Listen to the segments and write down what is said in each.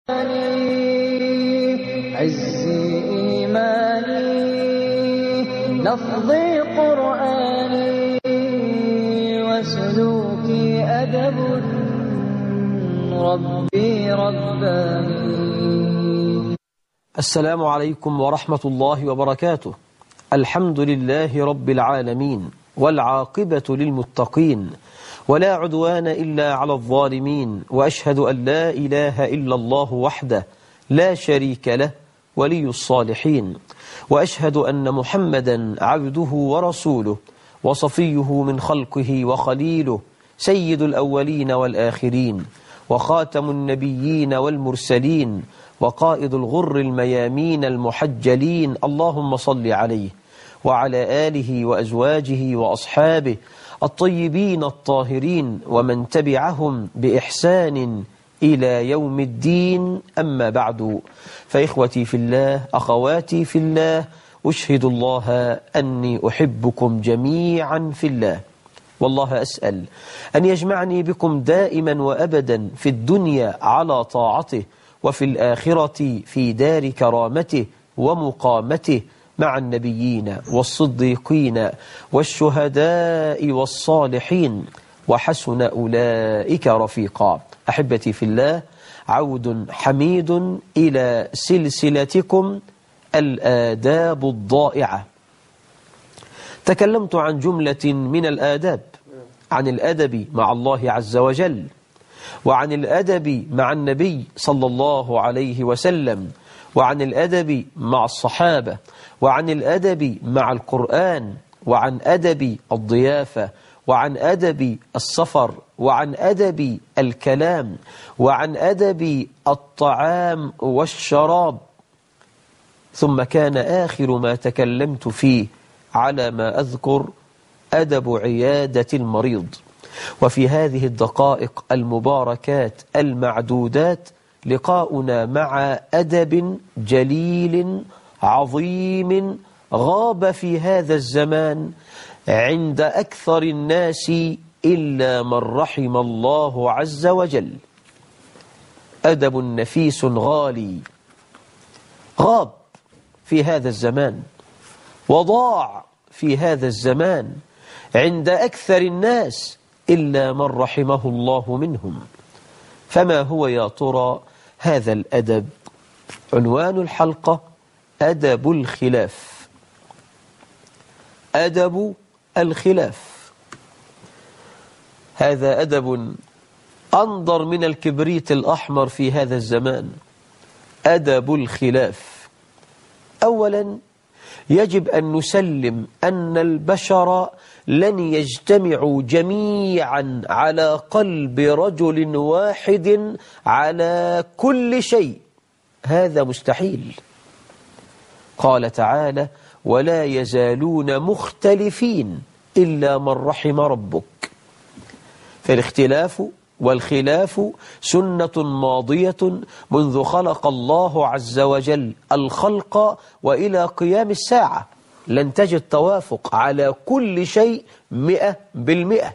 عزي إيماني لفظي قرآني وسلوكي أدب ربي رباني. السلام عليكم ورحمة الله وبركاته. الحمد لله رب العالمين، والعاقبة للمتقين، ولا عدوان إلا على الظالمين، وأشهد أن لا إله إلا الله وحده لا شريك له ولي الصالحين، وأشهد أن محمدا عبده ورسوله وصفيه من خلقه وخليله، سيد الأولين والآخرين، وخاتم النبيين والمرسلين، وقائد الغر الميامين المحجلين. اللهم صل عليه وعلى آله وأزواجه وأصحابه الطيبين الطاهرين، ومن تبعهم بإحسان إلى يوم الدين. أما بعد، فإخوتي في الله، أخواتي في الله، أشهد الله أني أحبكم جميعا في الله، والله أسأل أن يجمعني بكم دائما وأبدا في الدنيا على طاعته، وفي الآخرة في دار كرامته ومقامته مع النبيين والصديقين والشهداء والصالحين، وحسن أولئك رفيقا. أحبتي في الله، عود حميد إلى سلسلتكم الآداب الضائعة. تكلمت عن جملة من الآداب، عن الأدب مع الله عز وجل، وعن الأدب مع النبي صلى الله عليه وسلم، وعن الأدب مع الصحابة، وعن الأدب مع القرآن، وعن أدب الضيافة، وعن أدب السفر، وعن أدب الكلام، وعن أدب الطعام والشراب. ثم كان آخر ما تكلمت فيه على ما أذكر أدب عيادة المريض. وفي هذه الدقائق المباركات المعدودات لقاؤنا مع أدب جليل عظيم غاب في هذا الزمان عند أكثر الناس إلا من رحم الله عز وجل. أدب نفيس غالي غاب في هذا الزمان، وضاع في هذا الزمان عند أكثر الناس إلا من رحمه الله منهم. فما هو يا ترى هذا الأدب؟ عنوان الحلقة: أدب الخلاف. أدب الخلاف، هذا أدب أنظر من الكبريت الأحمر في هذا الزمان. أدب الخلاف. أولا، يجب أن نسلم أن البشر لن يجتمعوا جميعا على قلب رجل واحد على كل شيء، هذا مستحيل. قال تعالى: ولا يزالون مختلفين إلا من رحم ربك. فالاختلاف والخلاف سنة ماضية منذ خلق الله عز وجل الخلق وإلى قيام الساعة. لن تجد توافق على كل شيء 100%.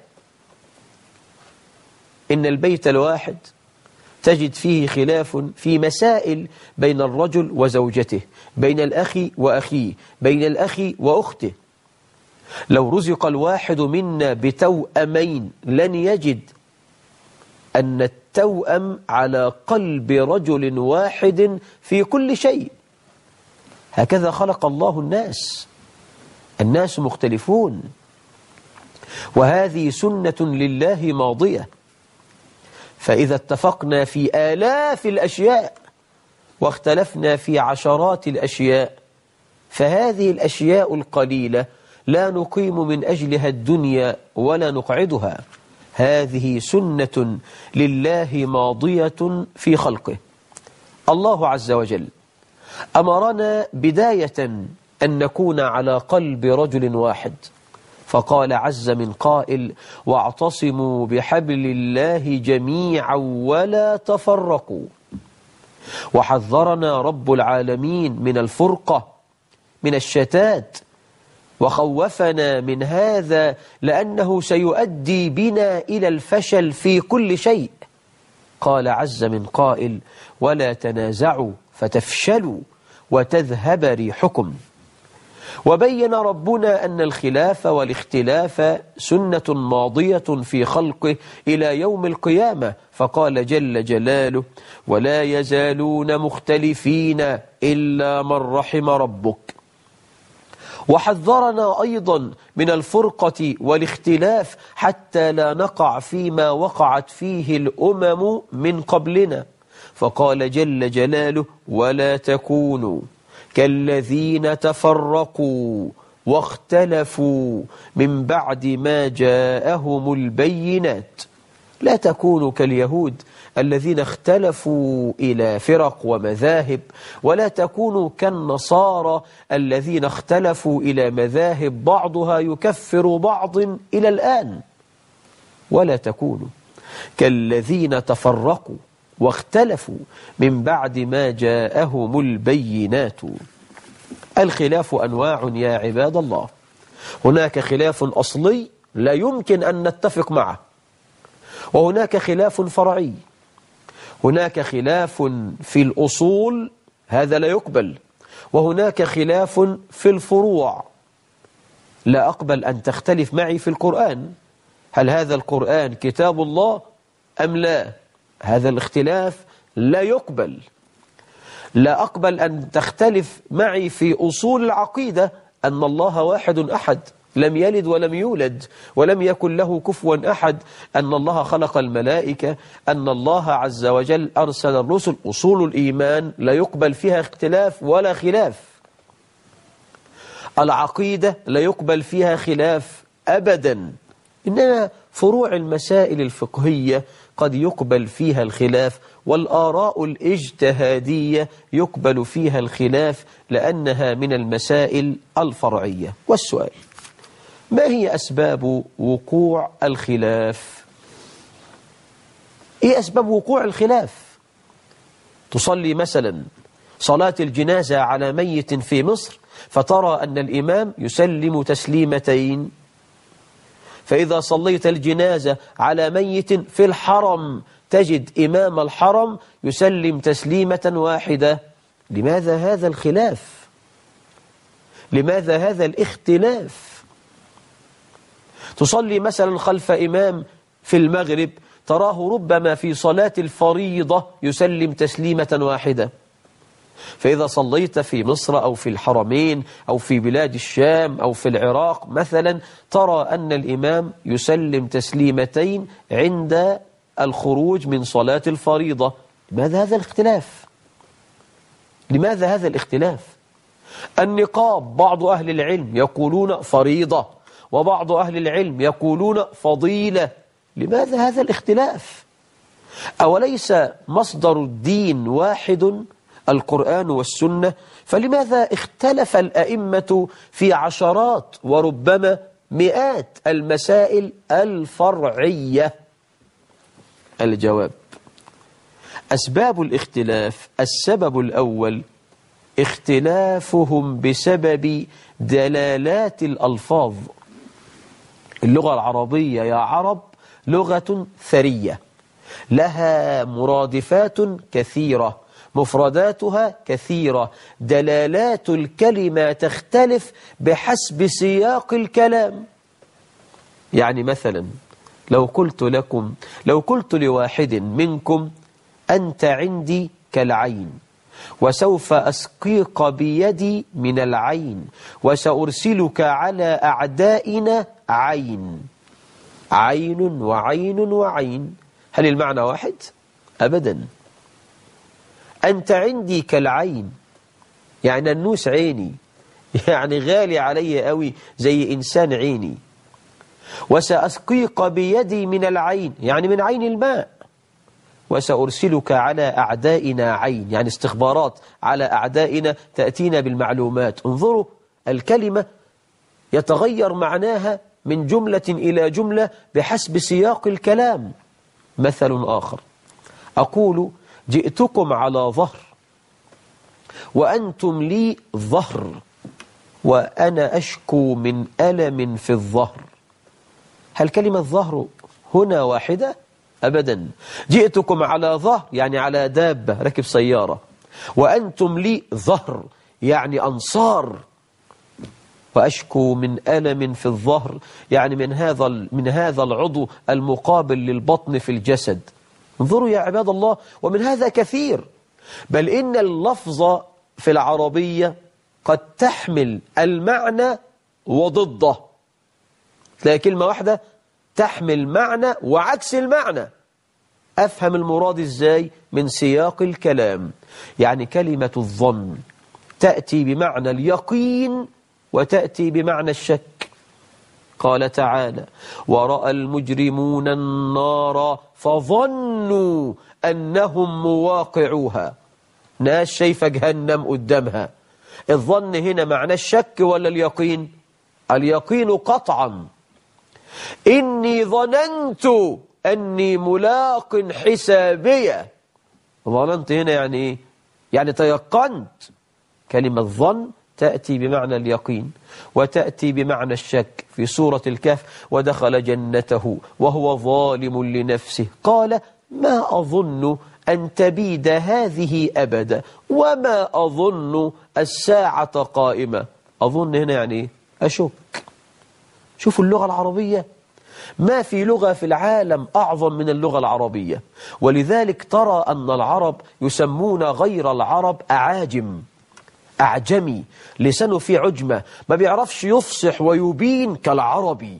إن البيت الواحد تجد فيه خلاف في مسائل بين الرجل وزوجته، بين الأخ وأخيه، بين الأخ وأخته. لو رزق الواحد منا بتوأمين لن يجد أن التوأم على قلب رجل واحد في كل شيء. هكذا خلق الله الناس، الناس مختلفون، وهذه سنة لله ماضية. فإذا اتفقنا في آلاف الأشياء واختلفنا في عشرات الأشياء، فهذه الأشياء القليلة لا نقيم من أجلها الدنيا ولا نقعدها. هذه سنة لله ماضية في خلقه. الله عز وجل أمرنا بداية أن نكون على قلب رجل واحد، فقال عز من قائل: واعتصموا بحبل الله جميعا ولا تفرقوا. وحذرنا رب العالمين من الفرقة، من الشتات، وخوفنا من هذا لأنه سيؤدي بنا إلى الفشل في كل شيء. قال عز من قائل: ولا تنازعوا فتفشلوا وتذهب ريحكم. وبين ربنا أن الخلاف والاختلاف سنة ماضية في خلقه إلى يوم القيامة، فقال جل جلاله: ولا يزالون مختلفين إلا من رحم ربك. وحذرنا أيضا من الفرقة والاختلاف حتى لا نقع فيما وقعت فيه الأمم من قبلنا، فقال جل جلاله: ولا تكونوا كالذين تفرقوا واختلفوا من بعد ما جاءهم البينات. لا تكونوا كاليهود الذين اختلفوا إلى فرق ومذاهب، ولا تكونوا كالنصارى الذين اختلفوا إلى مذاهب بعضها يكفر بعض إلى الآن. ولا تكونوا كالذين تفرقوا واختلفوا من بعد ما جاءهم البينات. الخلاف أنواع يا عباد الله. هناك خلاف أصلي لا يمكن أن نتفق معه، وهناك خلاف فرعي. هناك خلاف في الأصول، هذا لا يقبل، وهناك خلاف في الفروع. لا أقبل أن تختلف معي في القرآن، هل هذا القرآن كتاب الله أم لا؟ هذا الاختلاف لا يقبل. لا أقبل أن تختلف معي في أصول العقيدة، أن الله واحد أحد، لم يلد ولم يولد ولم يكن له كفوا أحد، أن الله خلق الملائكة، أن الله عز وجل أرسل الرسل. أصول الإيمان لا يقبل فيها اختلاف ولا خلاف. العقيدة لا يقبل فيها خلاف أبدا، إنما فروع المسائل الفقهية قد يقبل فيها الخلاف، والآراء الاجتهادية يقبل فيها الخلاف لأنها من المسائل الفرعية. والسؤال: ما هي أسباب وقوع الخلاف؟ إيه أسباب وقوع الخلاف؟ تصلي مثلا صلاة الجنازة على ميت في مصر، فترى أن الإمام يسلم تسليمتين، فإذا صليت الجنازة على ميت في الحرم تجد إمام الحرم يسلم تسليمة واحدة. لماذا هذا الخلاف؟ لماذا هذا الاختلاف؟ تصلي مثلا خلف إمام في المغرب، تراه ربما في صلاة الفريضة يسلم تسليمة واحدة، فإذا صليت في مصر أو في الحرمين أو في بلاد الشام أو في العراق مثلا، ترى أن الإمام يسلم تسليمتين عند الخروج من صلاة الفريضة. لماذا هذا الاختلاف؟ لماذا هذا الاختلاف؟ النقاب بعض أهل العلم يقولون فريضة، وبعض أهل العلم يقولون فضيلة. لماذا هذا الاختلاف؟ أوليس مصدر الدين واحد، القرآن والسنة؟ فلماذا اختلف الأئمة في عشرات وربما مئات المسائل الفرعية؟ الجواب: أسباب الاختلاف: السبب الأول اختلافهم بسبب دلالات الألفاظ. اللغة العربية يا عرب لغة ثرية، لها مرادفات كثيرة، مفرداتها كثيرة، دلالات الكلمة تختلف بحسب سياق الكلام. يعني مثلا لو قلت لواحد منكم: أنت عندي كالعين، وسوف أسقيك بيدي من العين، وسأرسلك على أعدائنا عين. عين وعين وعين، هل المعنى واحد؟ أبدا. أنت عندي كالعين يعني النوس عيني، يعني غالي علي قوي زي إنسان عيني. وسأسقيك بيدي من العين يعني من عين الماء. وسأرسلك على أعدائنا عين يعني استخبارات على أعدائنا تأتينا بالمعلومات. انظروا الكلمة يتغير معناها من جملة إلى جملة بحسب سياق الكلام. مثل آخر: أقول: جئتكم على ظهر، وأنتم لي ظهر، وأنا أشكو من ألم في الظهر. هل كلمة ظهر هنا واحدة؟ أبدا. جئتكم على ظهر يعني على دابة ركب سيارة، وأنتم لي ظهر يعني أنصار. وأشكو من ألم في الظهر يعني من هذا العضو المقابل للبطن في الجسد. انظروا يا عباد الله، ومن هذا كثير، بل إن اللفظ في العربية قد تحمل المعنى وضده. تلاقي كلمة واحدة تحمل معنى وعكس المعنى. أفهم المراد إزاي؟ من سياق الكلام. يعني كلمة الظن تأتي بمعنى اليقين وتأتي بمعنى الشك. قال تعالى: ورأى المجرمون النار فظنوا أنهم مواقعوها. ناس شايفة جهنم قدامها. الظن هنا معنى الشك ولا اليقين؟ اليقين قطعا. إني ظننت أني ملاق حسابية. ظننت هنا يعني إيه؟ يعني تيقنت. كلمة ظن تأتي بمعنى اليقين وتأتي بمعنى الشك. في سورة الكهف: ودخل جنته وهو ظالم لنفسه قال ما أظن أن تبيد هذه أبدا وما أظن الساعة قائمة. أظن هنا يعني إيه؟ أشك. شوفوا اللغة العربية، ما في لغة في العالم أعظم من اللغة العربية. ولذلك ترى أن العرب يسمون غير العرب أعاجم، أعجمي، لسانه في عجمة، ما بيعرفش يفصح ويبين كالعربي.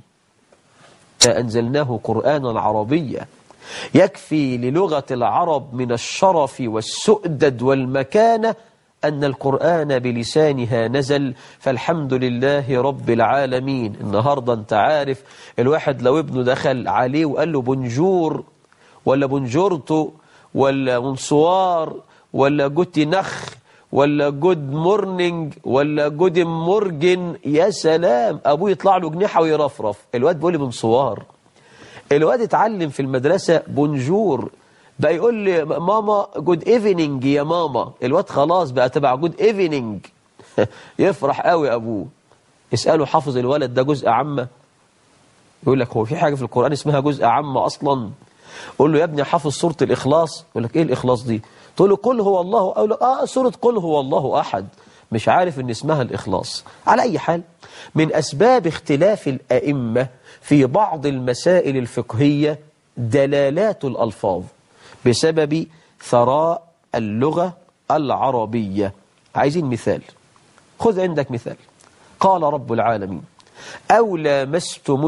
أنزلناه قرآنا عربيا. يكفي للغة العرب من الشرف والسؤدد والمكانة أن القرآن بلسانها نزل، فالحمد لله رب العالمين. النهاردة أنت عارف الواحد لو ابنه دخل عليه وقال له بونجور ولا بونجورتو ولا بونسوار ولا جوتي نخ ولا جود مورنينج ولا جود مورجن، يا سلام، أبوه يطلع له جنيحة ويرفرف. الواد بيقول لي بونسوار. الواد اتعلم في المدرسة بونجور، بقى يقول لي ماما جود ايفنينج يا ماما. الواد خلاص بقى تبع جود ايفنينج. يفرح قوي أبوه. اسأله حافظ الولد ده جزء عامة؟ يقول لك هو في حاجة في القرآن اسمها جزء عامة أصلا؟ قول له يا ابني حافظ سورة الإخلاص. يقول لك إيه الإخلاص دي؟ تقول له قل هو الله، أقول له سورة قل هو الله أحد. مش عارف إن اسمها الإخلاص. على أي حال، من أسباب اختلاف الأئمة في بعض المسائل الفقهية دلالات الألفاظ بسبب ثراء اللغة العربية. عايزين مثال؟ خذ عندك مثال. قال رب العالمين: أو لامستم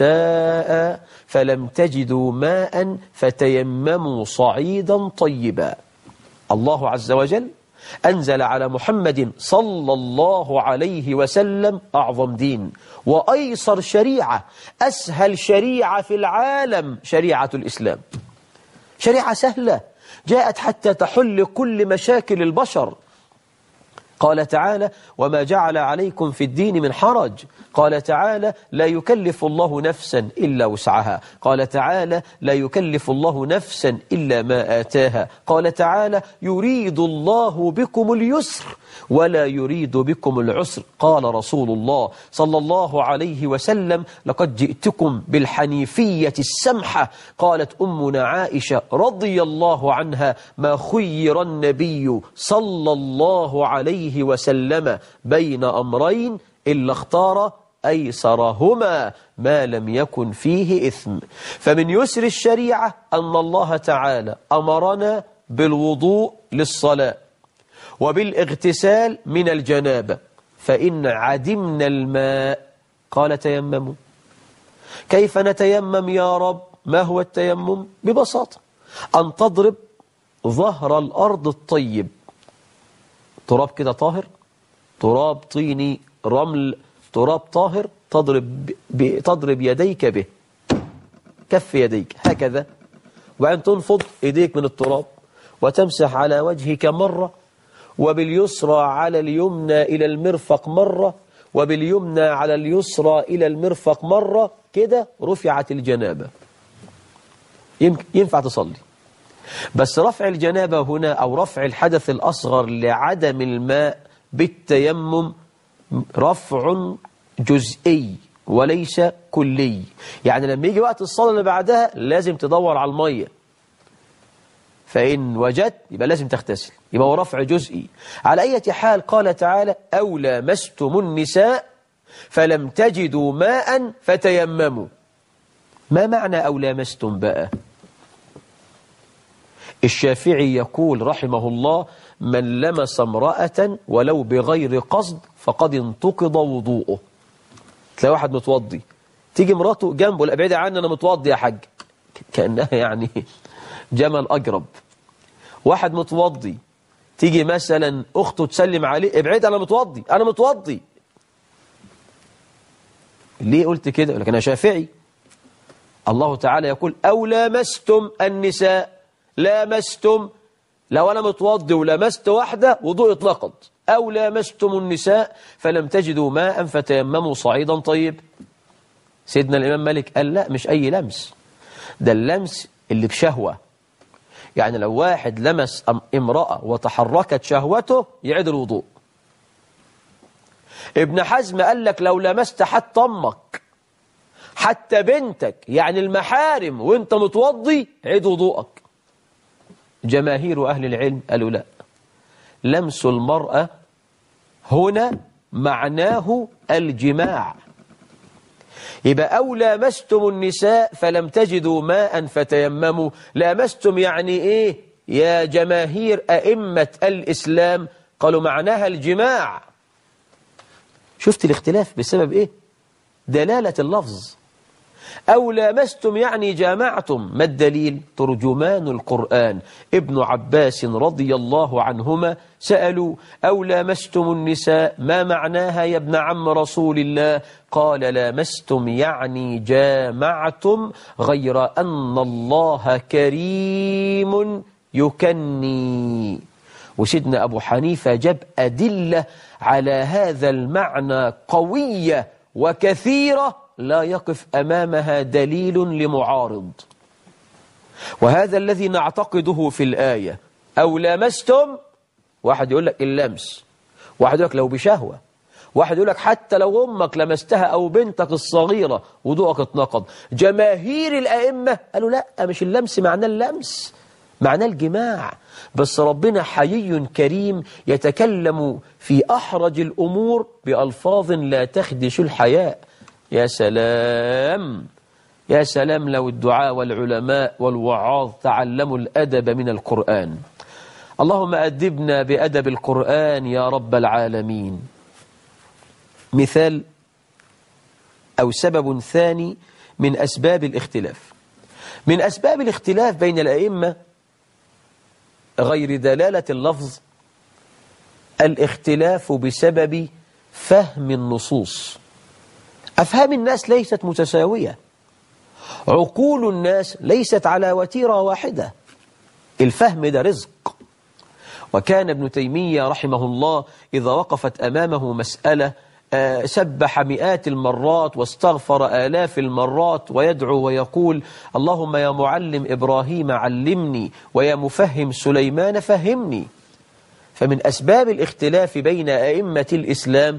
النساء فلم تجدوا ماء فتيمموا صعيدا طيبا. الله عز وجل أنزل على محمد صلى الله عليه وسلم أعظم دين وأيسر شريعة، أسهل شريعة في العالم، شريعة الإسلام. شريعة سهلة جاءت حتى تحل كل مشاكل البشر. قال تعالى: وما جعل عليكم في الدين من حرج. قال تعالى: لا يكلف الله نفسا إلا وسعها. قال تعالى: لا يكلف الله نفسا إلا ما آتاها. قال تعالى: يريد الله بكم اليسر ولا يريد بكم العسر. قال رسول الله صلى الله عليه وسلم: لقد جئتكم بالحنيفية السمحة. قالت أمنا عائشة رضي الله عنها: ما خير النبي صلى الله عليه وسلم بين أمرين إلا اختار أيسرهما ما لم يكن فيه إثم. فمن يسر الشريعة أن الله تعالى أمرنا بالوضوء للصلاة وبالاغتسال من الجنابة، فإن عدمنا الماء قال تيمموا. كيف نتيمم يا رب؟ ما هو التيمم؟ ببساطة أن تضرب ظهر الأرض الطيب، تراب كده طاهر، تراب طيني، رمل، تراب طاهر، تضرب يديك به، كف يديك هكذا، وبعدين تنفض يديك من التراب وتمسح على وجهك مرة، وباليسرى على اليمنى إلى المرفق مرة، وباليمنى على اليسرى إلى المرفق مرة. كده رفعت الجنابة. ينفع تصلي. بس رفع الجنابة هنا أو رفع الحدث الأصغر لعدم الماء بالتيمم رفع جزئي وليس كلي. يعني لما يجي وقت الصلاة اللي بعدها لازم تدور على المية، فإن وجدت يبقى لازم تغتسل، يبقى هو رفع جزئي. على أي حال قال تعالى أو لامستم النساء فلم تجدوا ماء فتيمموا. ما معنى أو لامستم بقى؟ الشافعي يقول رحمه الله من لمس امرأة ولو بغير قصد فقد انتقض وضوءه. تلاقي واحد متوضي تيجي مراته جنبه، لا ابعدي عني أنا متوضي يا حاج، كأنها يعني جمل أجرب. واحد متوضي تيجي مثلا أخته تسلم عليه ابعد أنا متوضي أنا متوضي. ليه قلت كده؟ لكن أنا شافعي. الله تعالى يقول أو لامستم النساء. لامستم، لو أنا متوضي ولمست واحدة وضوء اتنقض. أو لامستم النساء فلم تجدوا ماء فتيمموا صعيدا طيب. سيدنا الإمام مالك قال لا، مش أي لمس، ده اللمس اللي بشهوة. يعني لو واحد لمس امرأة وتحركت شهوته يعيد الوضوء. ابن حزم قال لك لو لمست حتى أمك حتى بنتك يعني المحارم وانت متوضي عيد وضوءك. جماهير أهل العلم قالوا لا، لمس المرأة هنا معناه الجماع. يبقى أو لامستم النساء فلم تجدوا ماء فتيمموا. لامستم يعني إيه يا جماهير أئمة الإسلام؟ قالوا معناها الجماع. شفت الاختلاف بسبب إيه؟ دلالة اللفظ. أو لامستم يعني جامعتم. ما الدليل؟ ترجمان القرآن ابن عباس رضي الله عنهما سألوا أو لامستم النساء ما معناها يا ابن عم رسول الله؟ قال لامستم يعني جامعتم، غير أن الله كريم يكني. وسيدنا أبو حنيفة جاب أدلة على هذا المعنى قوية وكثيرة لا يقف أمامها دليل لمعارض. وهذا الذي نعتقده في الآية. أو لامستم، واحد يقول لك اللمس، واحد يقول لك لو بشهوة، واحد يقول لك حتى لو أمك لمستها أو بنتك الصغيرة وضوءك اتنقض. جماهير الأئمة قالوا لا، مش اللمس معناه اللمس، معناه الجماع. بس ربنا حيي كريم يتكلم في أحرج الأمور بألفاظ لا تخدش الحياء. يا سلام يا سلام لو الدعاء والعلماء والوعاظ تعلموا الأدب من القرآن. اللهم أدبنا بأدب القرآن يا رب العالمين. مثال أو سبب ثاني من أسباب الاختلاف. من أسباب الاختلاف بين الأئمة غير دلالة اللفظ الاختلاف بسبب فهم النصوص. أفهام الناس ليست متساوية، عقول الناس ليست على وتيرة واحدة. الفهم ده رزق. وكان ابن تيمية رحمه الله إذا وقفت أمامه مسألة سبح مئات المرات واستغفر آلاف المرات ويدعو ويقول اللهم يا معلم إبراهيم علمني ويا مفهم سليمان فهمني. فمن أسباب الاختلاف بين أئمة الإسلام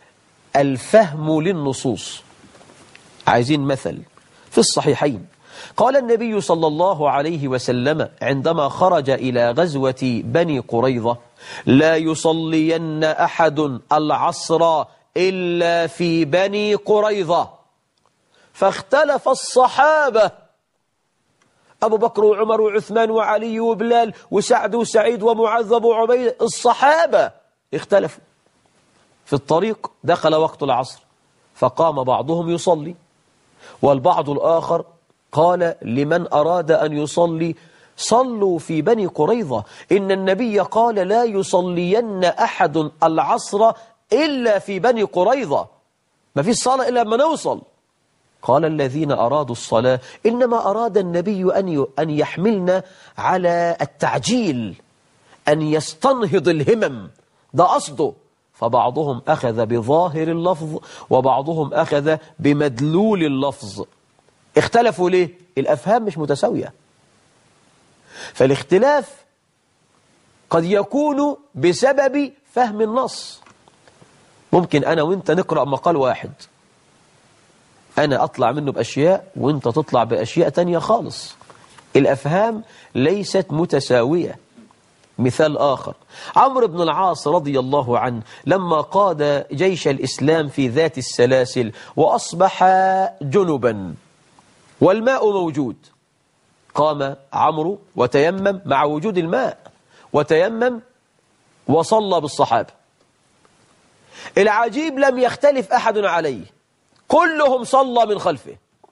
الفهم للنصوص. عايزين مثل في الصحيحين. قال النبي صلى الله عليه وسلم عندما خرج إلى غزوة بني قريظة لا يصلين أحد العصر إلا في بني قريظة. فاختلف الصحابة، أبو بكر وعمر وعثمان وعلي وبلال وسعد وسعيد ومعاذ وابو عبيدة، الصحابة اختلفوا. في الطريق دخل وقت العصر فقام بعضهم يصلي، والبعض الآخر قال لمن أراد أن يصلي صلوا في بني قريظة، إن النبي قال لا يصلين أحد العصر إلا في بني قريظة، ما فيش صلاة إلا لما نوصل. قال الذين أرادوا الصلاة إنما أراد النبي أن يحملنا على التعجيل، أن يستنهض الهمم، ده قصده. فبعضهم أخذ بظاهر اللفظ وبعضهم أخذ بمدلول اللفظ. اختلفوا ليه؟ الأفهام مش متساوية. فالاختلاف قد يكون بسبب فهم النص. ممكن أنا وإنت نقرأ مقال واحد أنا أطلع منه بأشياء وإنت تطلع بأشياء تانية خالص. الأفهام ليست متساوية. مثال آخر، عمرو بن العاص رضي الله عنه لما قاد جيش الإسلام في ذات السلاسل وأصبح جنبا والماء موجود، قام عمرو وتيمم مع وجود الماء، وتيمم وصلى بالصحابة. العجيب لم يختلف أحد عليه، كلهم صلى من خلفه.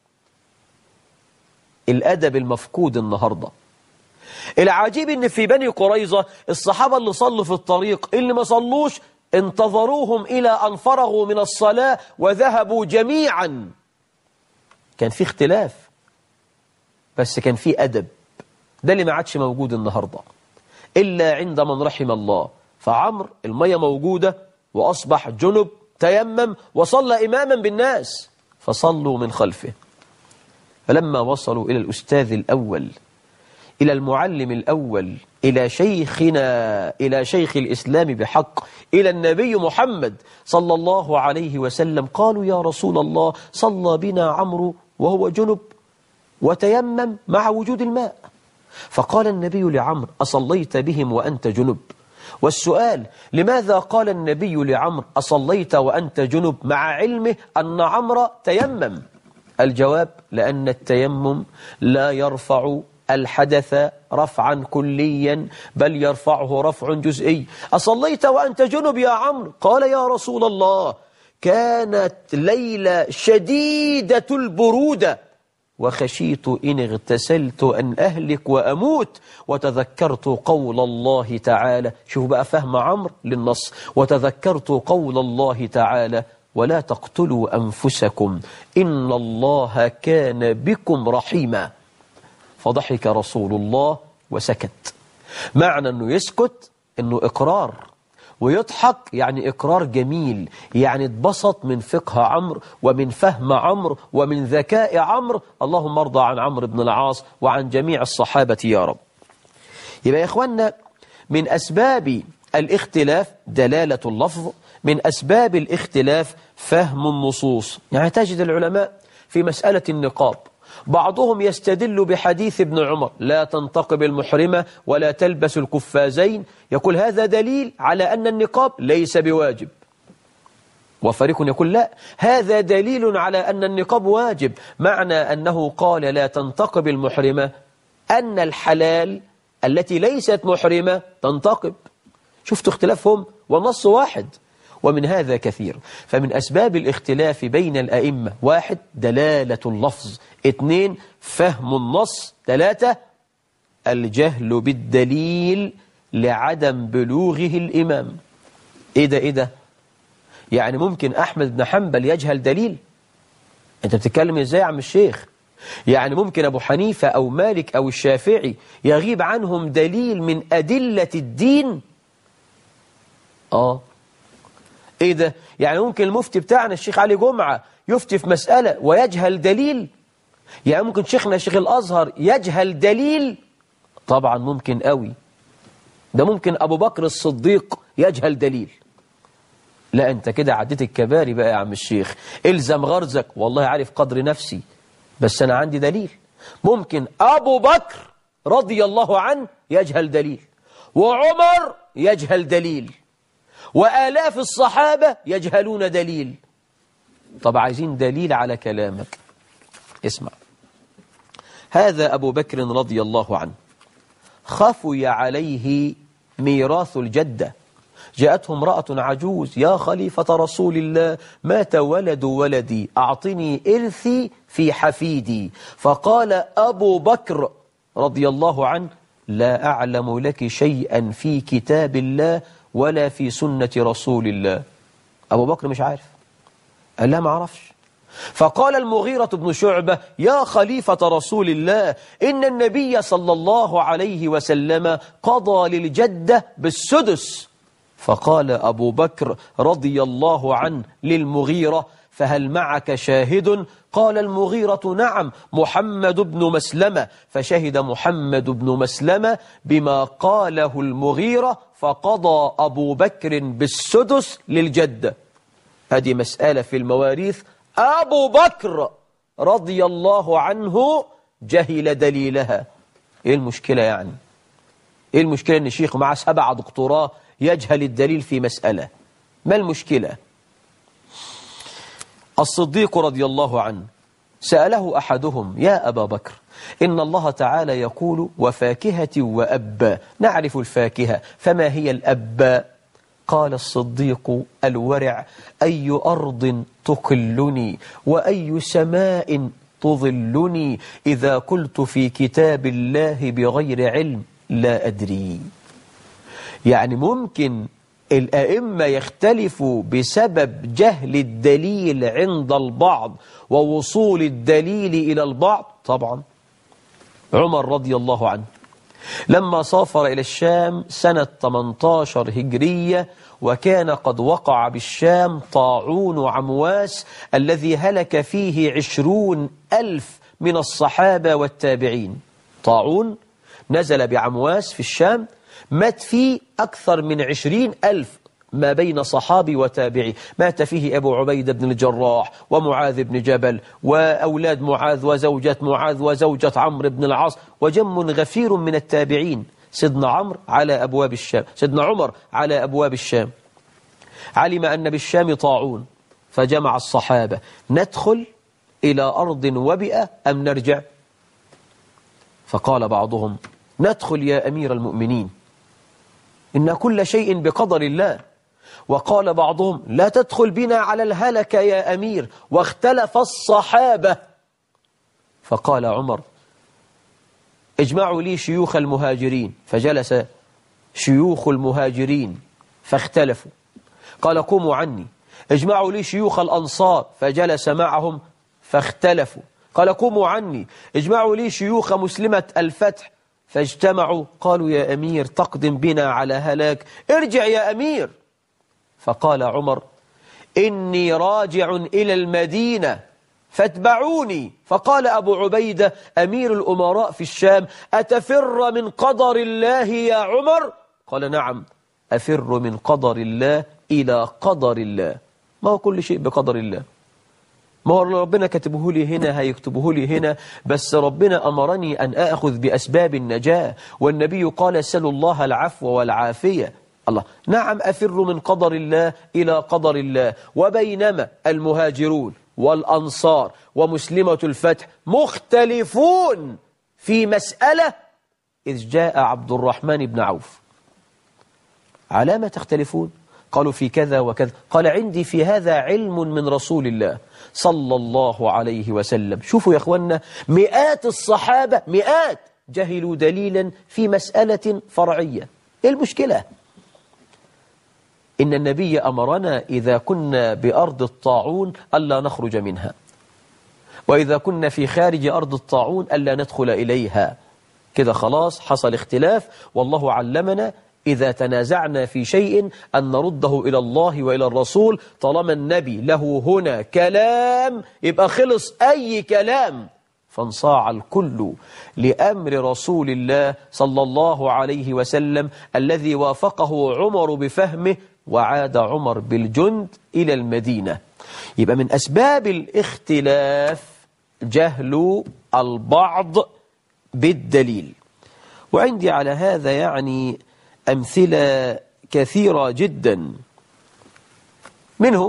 الأدب المفقود النهاردة. العجيب ان في بني قريظة الصحابة اللي صلوا في الطريق اللي ما صلوش انتظروهم إلى أن فرغوا من الصلاة وذهبوا جميعا. كان في اختلاف بس كان في أدب. ده اللي ما عادش موجود النهاردة إلا عند من رحم الله. فعمر المية موجودة وأصبح جنب، تيمم وصلى إماما بالناس فصلوا من خلفه. فلما وصلوا إلى الأستاذ الأول، إلى المعلم الأول، إلى شيخنا، إلى شيخ الإسلام بحق، إلى النبي محمد صلى الله عليه وسلم، قالوا يا رسول الله صلى بنا عمرو وهو جنب وتيمم مع وجود الماء. فقال النبي لعمرو أصليت بهم وأنت جنب؟ والسؤال لماذا قال النبي لعمرو أصليت وأنت جنب مع علمه أن عمرو تيمم؟ الجواب لأن التيمم لا يرفع الحدث رفعا كليا بل يرفعه رفع جزئي. أصليت وأنت جنب يا عمرو؟ قال يا رسول الله كانت ليلة شديدة البرودة وخشيت إن اغتسلت أن أهلك وأموت، وتذكرت قول الله تعالى. شوف بقى فهم عمرو للنص. وتذكرت قول الله تعالى ولا تقتلوا أنفسكم إن الله كان بكم رحيما. فضحك رسول الله وسكت. معنى أنه يسكت أنه إقرار، ويضحك يعني إقرار جميل، يعني اتبسط من فقه عمرو ومن فهم عمرو ومن ذكاء عمرو. اللهم ارضى عن عمرو بن العاص وعن جميع الصحابة يا رب. يبقى يا إخواننا من أسباب الاختلاف دلالة اللفظ، من أسباب الاختلاف فهم النصوص. يعني تجد العلماء في مسألة النقاب بعضهم يستدل بحديث ابن عمر لا تنتقب المحرمة ولا تلبس القفازين، يقول هذا دليل على أن النقاب ليس بواجب. وفريق يقول لا، هذا دليل على أن النقاب واجب، معنى أنه قال لا تنتقب المحرمة أن الحلال التي ليست محرمة تنتقب. شفتوا اختلافهم والنص واحد. ومن هذا كثير. فمن أسباب الاختلاف بين الأئمة: 1 دلالة اللفظ، 2 فهم النص، 3 الجهل بالدليل لعدم بلوغه الإمام. إيه ده؟ يعني ممكن أحمد بن حنبل يجهل دليل؟ أنت بتتكلم إزاي يا عم الشيخ؟ يعني ممكن أبو حنيفة أو مالك أو الشافعي يغيب عنهم دليل من أدلة الدين؟ إيه ده؟ يعني ممكن المفتي بتاعنا الشيخ علي جمعة يفتي في مسألة ويجهل دليل؟ يعني ممكن شيخنا شيخ الأزهر يجهل دليل؟ طبعا ممكن قوي. ده ممكن أبو بكر الصديق يجهل دليل. لا أنت كده عديت الكباري بقى يا عم الشيخ، إلزم غرزك. والله عارف قدر نفسي بس أنا عندي دليل. ممكن أبو بكر رضي الله عنه يجهل دليل، وعمر يجهل دليل، وآلاف الصحابة يجهلون دليل. طب عايزين دليل على كلامك. اسمع، هذا أبو بكر رضي الله عنه خفي عليه ميراث الجدة. جاءته امرأة عجوز: يا خليفة رسول الله مات ولد ولدي، أعطني إرثي في حفيدي. فقال أبو بكر رضي الله عنه: لا أعلم لك شيئا في كتاب الله ولا في سنة رسول الله. أبو بكر مش عارف، قال لا ما عرفش. فقال المغيرة بن شعبة: يا خليفة رسول الله إن النبي صلى الله عليه وسلم قضى للجدة بالسدس. فقال أبو بكر رضي الله عنه للمغيرة: فهل معك شاهد؟ قال المغيرة: نعم، محمد بن مسلمة. فشهد محمد بن مسلمة بما قاله المغيرة، فقضى أبو بكر بالسدس للجدة. هذه مسألة في المواريث أبو بكر رضي الله عنه جهل دليلها. إيه المشكلة يعني؟ إيه المشكلة أن شيخ معه 7 دكتوراه يجهل الدليل في مسألة؟ ما المشكلة؟ الصديق رضي الله عنه سأله أحدهم: يا أبا بكر، إن الله تعالى يقول وفاكهة وأبا، نعرف الفاكهة، فما هي الأبا؟ قال الصديق الورع: أي أرض تقلني وأي سماء تظلني إذا قلت في كتاب الله بغير علم لا أدري. يعني ممكن الأئمة يختلفوا بسبب جهل الدليل عند البعض ووصول الدليل إلى البعض؟ طبعا. عمر رضي الله عنه لما سافر إلى الشام سنة 18 هجرية، وكان قد وقع بالشام طاعون عمواس الذي هلك فيه 20,000 من الصحابة والتابعين. طاعون نزل بعمواس في الشام، مات فيه أكثر من 20,000 ما بين صحابي وتابعي. مات فيه أبو عبيدة بن الجراح ومعاذ بن جبل وأولاد معاذ وزوجة معاذ وزوجة عمرو بن العاص وجم غفير من التابعين. سيدنا عمرو على أبواب الشام، سيدنا عمر على أبواب الشام، علم أن بالشام طاعون فجمع الصحابة: ندخل إلى أرض وبئة أم نرجع؟ فقال بعضهم: ندخل يا أمير المؤمنين، إن كل شيء بقدر الله. وقال بعضهم: لا تدخل بنا على الهلك يا أمير. واختلف الصحابة. فقال عمر: اجمعوا لي شيوخ المهاجرين. فجلس شيوخ المهاجرين فاختلفوا. قال: قوموا عني. اجمعوا لي شيوخ الأنصار. فجلس معهم فاختلفوا. قال: قوموا عني. اجمعوا لي شيوخ مسلمة الفتح. فاجتمعوا. قالوا: يا أمير تقدم بنا على هلاك، ارجع يا أمير. فقال عمر: إني راجع إلى المدينة فاتبعوني. فقال أبو عبيدة أمير الأمراء في الشام: أتفر من قدر الله يا عمر؟ قال: نعم، أفر من قدر الله إلى قدر الله. ما هو كل شيء بقدر الله، ما هو ربنا كتبه لي هنا هيكتبه لي هنا، بس ربنا أمرني أن أخذ بأسباب النجاة، والنبي قال: سلوا الله العفو والعافية. الله، نعم، أفر من قدر الله إلى قدر الله. وبينما المهاجرون والأنصار ومسلمة الفتح مختلفون في مسألة، إذ جاء عبد الرحمن بن عوف. على ما تختلفون؟ قالوا: في كذا وكذا. قال: عندي في هذا علم من رسول الله صلى الله عليه وسلم. شوفوا يا أخوانا، مئات الصحابة، مئات، جهلوا دليلا في مسألة فرعية. إيه المشكلة؟ إن النبي أمرنا إذا كنا بأرض الطاعون ألا نخرج منها، وإذا كنا في خارج أرض الطاعون ألا ندخل إليها. كده خلاص حصل اختلاف، والله علمنا إذا تنازعنا في شيء أن نرده إلى الله وإلى الرسول. طالما النبي له هنا كلام يبقى خلص أي كلام، فانصاع الكل لأمر رسول الله صلى الله عليه وسلم الذي وافقه عمر بفهمه، وعاد عمر بالجند إلى المدينة. يبقى من أسباب الاختلاف جهل البعض بالدليل. وعندي على هذا يعني أمثلة كثيرة جدا. منه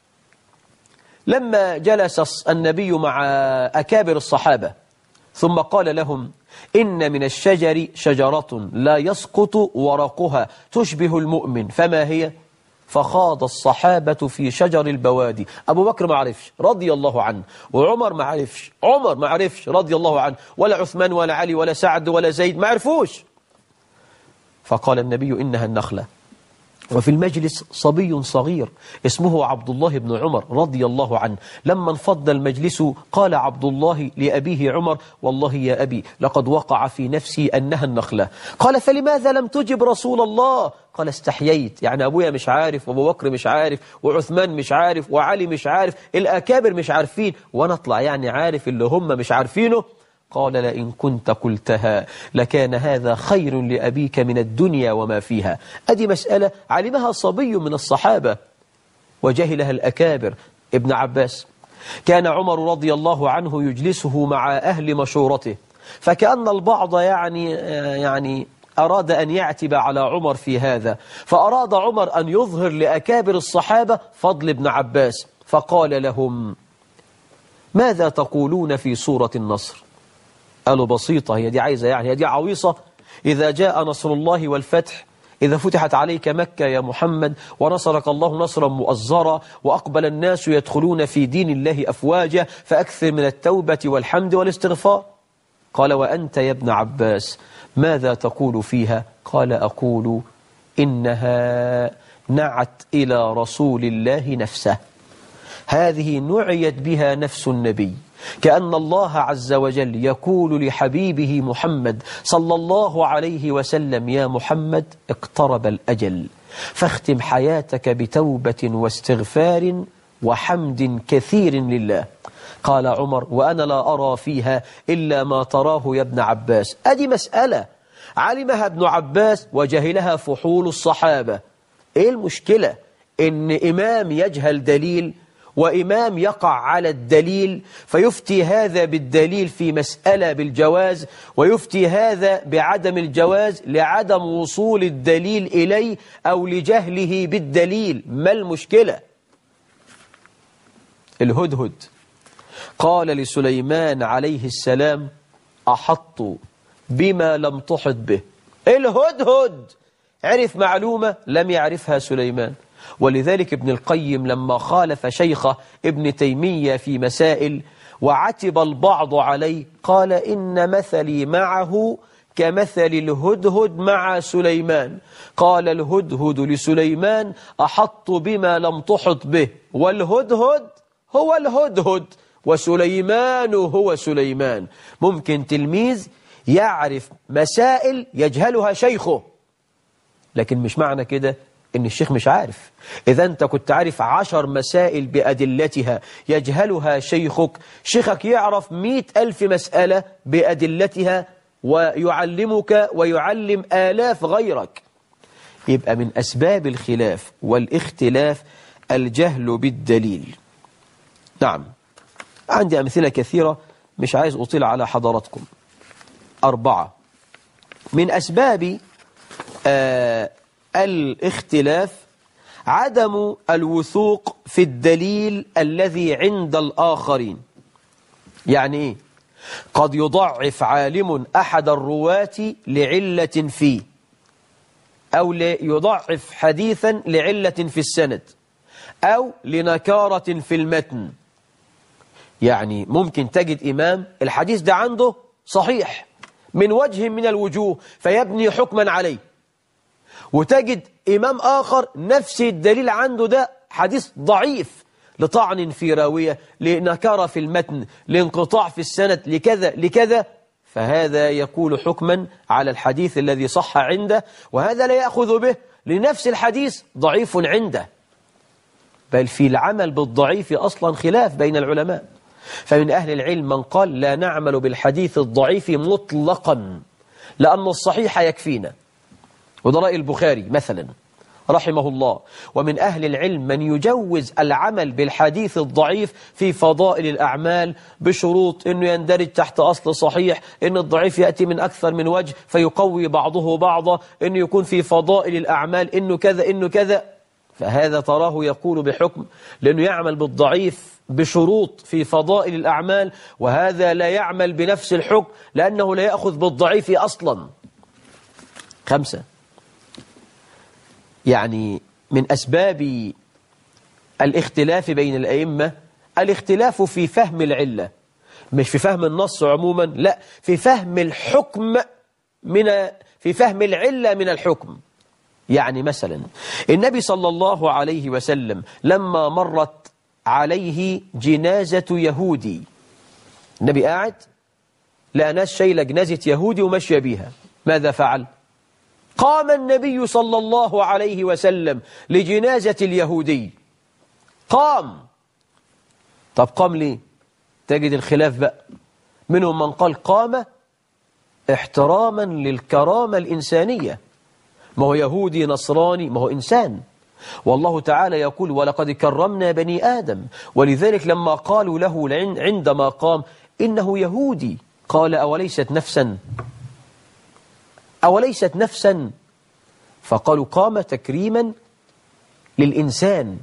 لما جلس النبي مع أكابر الصحابة ثم قال لهم: إن من الشجر شجرة لا يسقط ورقها تشبه المؤمن، فما هي؟ فخاض الصحابة في شجر البوادي. أبو بكر ما عرفش رضي الله عنه، وعمر ما عرفش، عمر ما عرفش رضي الله عنه، ولا عثمان ولا علي ولا سعد ولا زيد ما عرفوش. فقال النبي: إنها النخلة. وفي المجلس صبي صغير اسمه عبد الله بن عمر رضي الله عنه. لما انفض المجلس قال عبد الله لأبيه عمر: والله يا أبي لقد وقع في نفسي أنها النخلة. قال: فلماذا لم تجب رسول الله؟ قال: استحييت، يعني أبويا مش عارف، وأبو بكر مش عارف، وعثمان مش عارف، وعلي مش عارف، الأكابر مش عارفين، وأنا أطلع يعني عارف اللي هم مش عارفينه. قال: لئن كنت قلتها لكان هذا خير لأبيك من الدنيا وما فيها. أدي مسألة علمها صبي من الصحابة وجهلها الأكابر. ابن عباس كان عمر رضي الله عنه يجلسه مع أهل مشورته، فكأن البعض يعني أراد أن يعتب على عمر في هذا، فأراد عمر أن يظهر لأكابر الصحابة فضل ابن عباس، فقال لهم: ماذا تقولون في سورة النصر؟ قالوا: بسيطة، هي دي عايزة هي دي عويصة. إذا جاء نصر الله والفتح، إذا فتحت عليك مكة يا محمد ونصرك الله نصرا مؤزرا وأقبل الناس يدخلون في دين الله أفواجا فأكثر من التوبة والحمد والاستغفار. قال: وأنت يا ابن عباس ماذا تقول فيها؟ قال: أقول إنها نعت إلى رسول الله نفسه، هذه نعيت بها نفس النبي، كأن الله عز وجل يقول لحبيبه محمد صلى الله عليه وسلم: يا محمد اقترب الأجل، فاختم حياتك بتوبة واستغفار وحمد كثير لله. قال عمر: وأنا لا أرى فيها إلا ما تراه يا ابن عباس. أدي مسألة علمها ابن عباس وجهلها فحول الصحابة. إيه المشكلة؟ إن إمام يجهل دليل وإمام يقع على الدليل، فيفتي هذا بالدليل في مسألة بالجواز، ويفتي هذا بعدم الجواز لعدم وصول الدليل إليه أو لجهله بالدليل. ما المشكلة؟ الهدهد قال لسليمان عليه السلام: أحط بما لم تحط به. الهدهد عرف معلومة لم يعرفها سليمان. ولذلك ابن القيم لما خالف شيخه ابن تيمية في مسائل وعتب البعض عليه قال: إن مثلي معه كمثل الهدهد مع سليمان. قال الهدهد لسليمان: أحط بما لم تحط به، والهدهد هو الهدهد وسليمان هو سليمان. ممكن تلميذ يعرف مسائل يجهلها شيخه، لكن مش معنى كده إن الشيخ مش عارف. إذا أنت كنت عارف 10 مسائل بأدلتها يجهلها شيخك، شيخك يعرف 100,000 مسألة بأدلتها ويعلمك ويعلم آلاف غيرك. يبقى من أسباب الخلاف والاختلاف الجهل بالدليل. نعم، عندي أمثلة كثيرة مش عايز أطيل على حضراتكم. 4 من أسباب الاختلاف: عدم الوثوق في الدليل الذي عند الآخرين. يعني إيه؟ قد يضعف عالم أحد الرواة لعلة فيه، أو يضعف حديثا لعلة في السند، أو لنكارة في المتن. يعني ممكن تجد إمام الحديث ده عنده صحيح من وجه من الوجوه فيبني حكما عليه، وتجد إمام آخر نفس الدليل عنده ده حديث ضعيف لطعن في راوية، لنكارة في المتن، لانقطاع في السند، لكذا لكذا، فهذا يقول حكما على الحديث الذي صح عنده، وهذا لا يأخذ به لنفس الحديث ضعيف عنده. بل في العمل بالضعيف أصلا خلاف بين العلماء. فمن أهل العلم من قال: لا نعمل بالحديث الضعيف مطلقا لأن الصحيح يكفينا، وده رأي البخاري مثلا رحمه الله. ومن أهل العلم من يجوز العمل بالحديث الضعيف في فضائل الأعمال بشروط أنه يندرج تحت أصل صحيح، أن الضعيف يأتي من أكثر من وجه فيقوي بعضه بعضا، أنه يكون في فضائل الأعمال أنه كذا أنه كذا. فهذا تراه يقول بحكم لأنه يعمل بالضعيف بشروط في فضائل الأعمال، وهذا لا يعمل بنفس الحكم لأنه لا يأخذ بالضعيف أصلا. 5 يعني من أسباب الاختلاف بين الأئمة الاختلاف في فهم العلة، مش في فهم النص عموما، لا، في فهم الحكم في فهم العلة من الحكم. يعني مثلا النبي صلى الله عليه وسلم لما مرت عليه جنازة يهودي، النبي قاعد لقى ناس شايلة جنازة يهودي وماشية بيها، ماذا فعل؟ قام النبي صلى الله عليه وسلم لجنازة اليهودي، قام. طب قام ليه؟ تجد الخلاف بقى، منهم من قال قام احتراما للكرامة الإنسانية، ما هو يهودي نصراني، ما هو إنسان، والله تعالى يقول ولقد كرمنا بني آدم. ولذلك لما قالوا له عندما قام إنه يهودي قال أوليست نفسا فقالوا قام تكريما للإنسان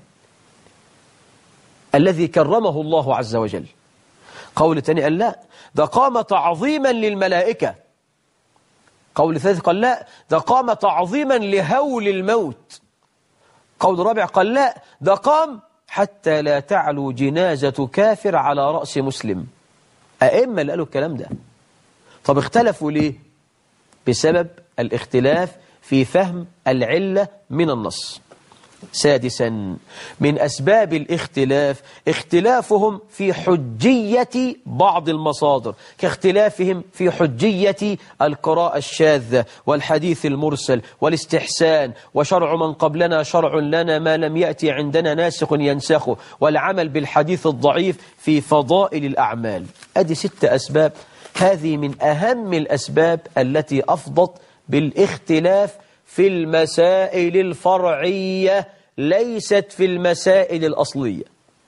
الذي كرمه الله عز وجل. قول ثاني قال لا ده قام تعظيما للملائكة. قول ثالث قال لا ده قام تعظيما لهول الموت. قول رابع قال لا ده قام حتى لا تعلو جنازة كافر على رأس مسلم. أئمة اللي قالوا الكلام ده. طب اختلفوا ليه؟ بسبب الاختلاف في فهم العلة من النص. سادسا من أسباب الاختلاف اختلافهم في حجية بعض المصادر، كاختلافهم في حجية القراءة الشاذة والحديث المرسل والاستحسان وشرع من قبلنا شرع لنا ما لم يأتي عندنا ناسخ ينسخه، والعمل بالحديث الضعيف في فضائل الأعمال. أدي 6 أسباب. هذه من أهم الأسباب التي أفضت بالاختلاف في المسائل الفرعية ليست في المسائل الأصلية.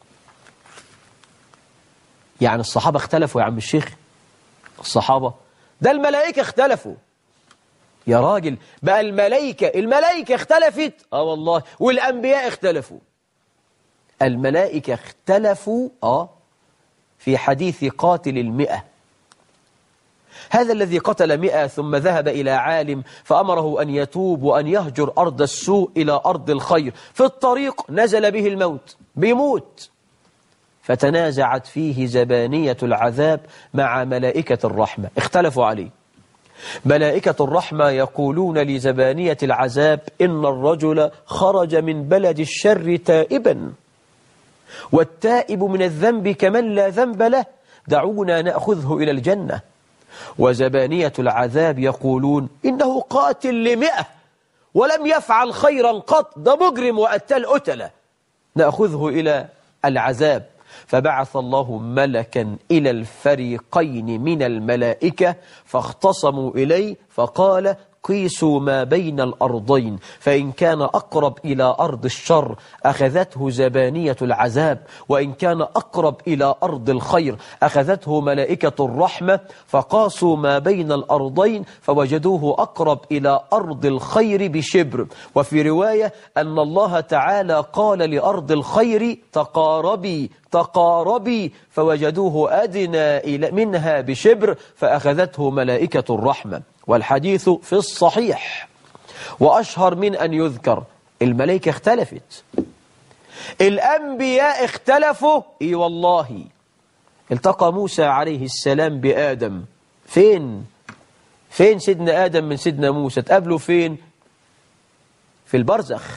يعني الصحابة اختلفوا يا عم الشيخ؟ الصحابة ده الملائكة اختلفوا يا راجل. بقى الملائكة اختلفت والله، والأنبياء اختلفوا. الملائكة اختلفوا في حديث قاتل 100. هذا الذي قتل 100 ثم ذهب إلى عالم فأمره أن يتوب وأن يهجر أرض السوء إلى أرض الخير. في الطريق نزل به الموت، بيموت. فتنازعت فيه زبانية العذاب مع ملائكة الرحمة، اختلفوا عليه. ملائكة الرحمة يقولون لزبانية العذاب إن الرجل خرج من بلد الشر تائبا، والتائب من الذنب كمن لا ذنب له، دعونا نأخذه إلى الجنة. وزبانية العذاب يقولون إنه قاتل 100 ولم يفعل خيرا قط، ده مجرم وقتل قتلة، نأخذه إلى العذاب. فبعث الله ملكا إلى الفريقين من الملائكة فاختصموا إليه فقال قيسوا ما بين الأرضين، فإن كان أقرب إلى أرض الشر أخذته زبانية العذاب، وإن كان أقرب إلى أرض الخير أخذته ملائكة الرحمة. فقاسوا ما بين الأرضين فوجدوه أقرب إلى أرض الخير بشبر. وفي رواية أن الله تعالى قال لأرض الخير تقاربي، فوجدوه أدنى منها بشبر فأخذته ملائكة الرحمة. والحديث في الصحيح. وأشهر من أن يذكر الملائكة اختلفت، الأنبياء اختلفوا. والله التقى موسى عليه السلام بآدم. فين سيدنا آدم من سيدنا موسى؟ تقابلوا فين؟ في البرزخ.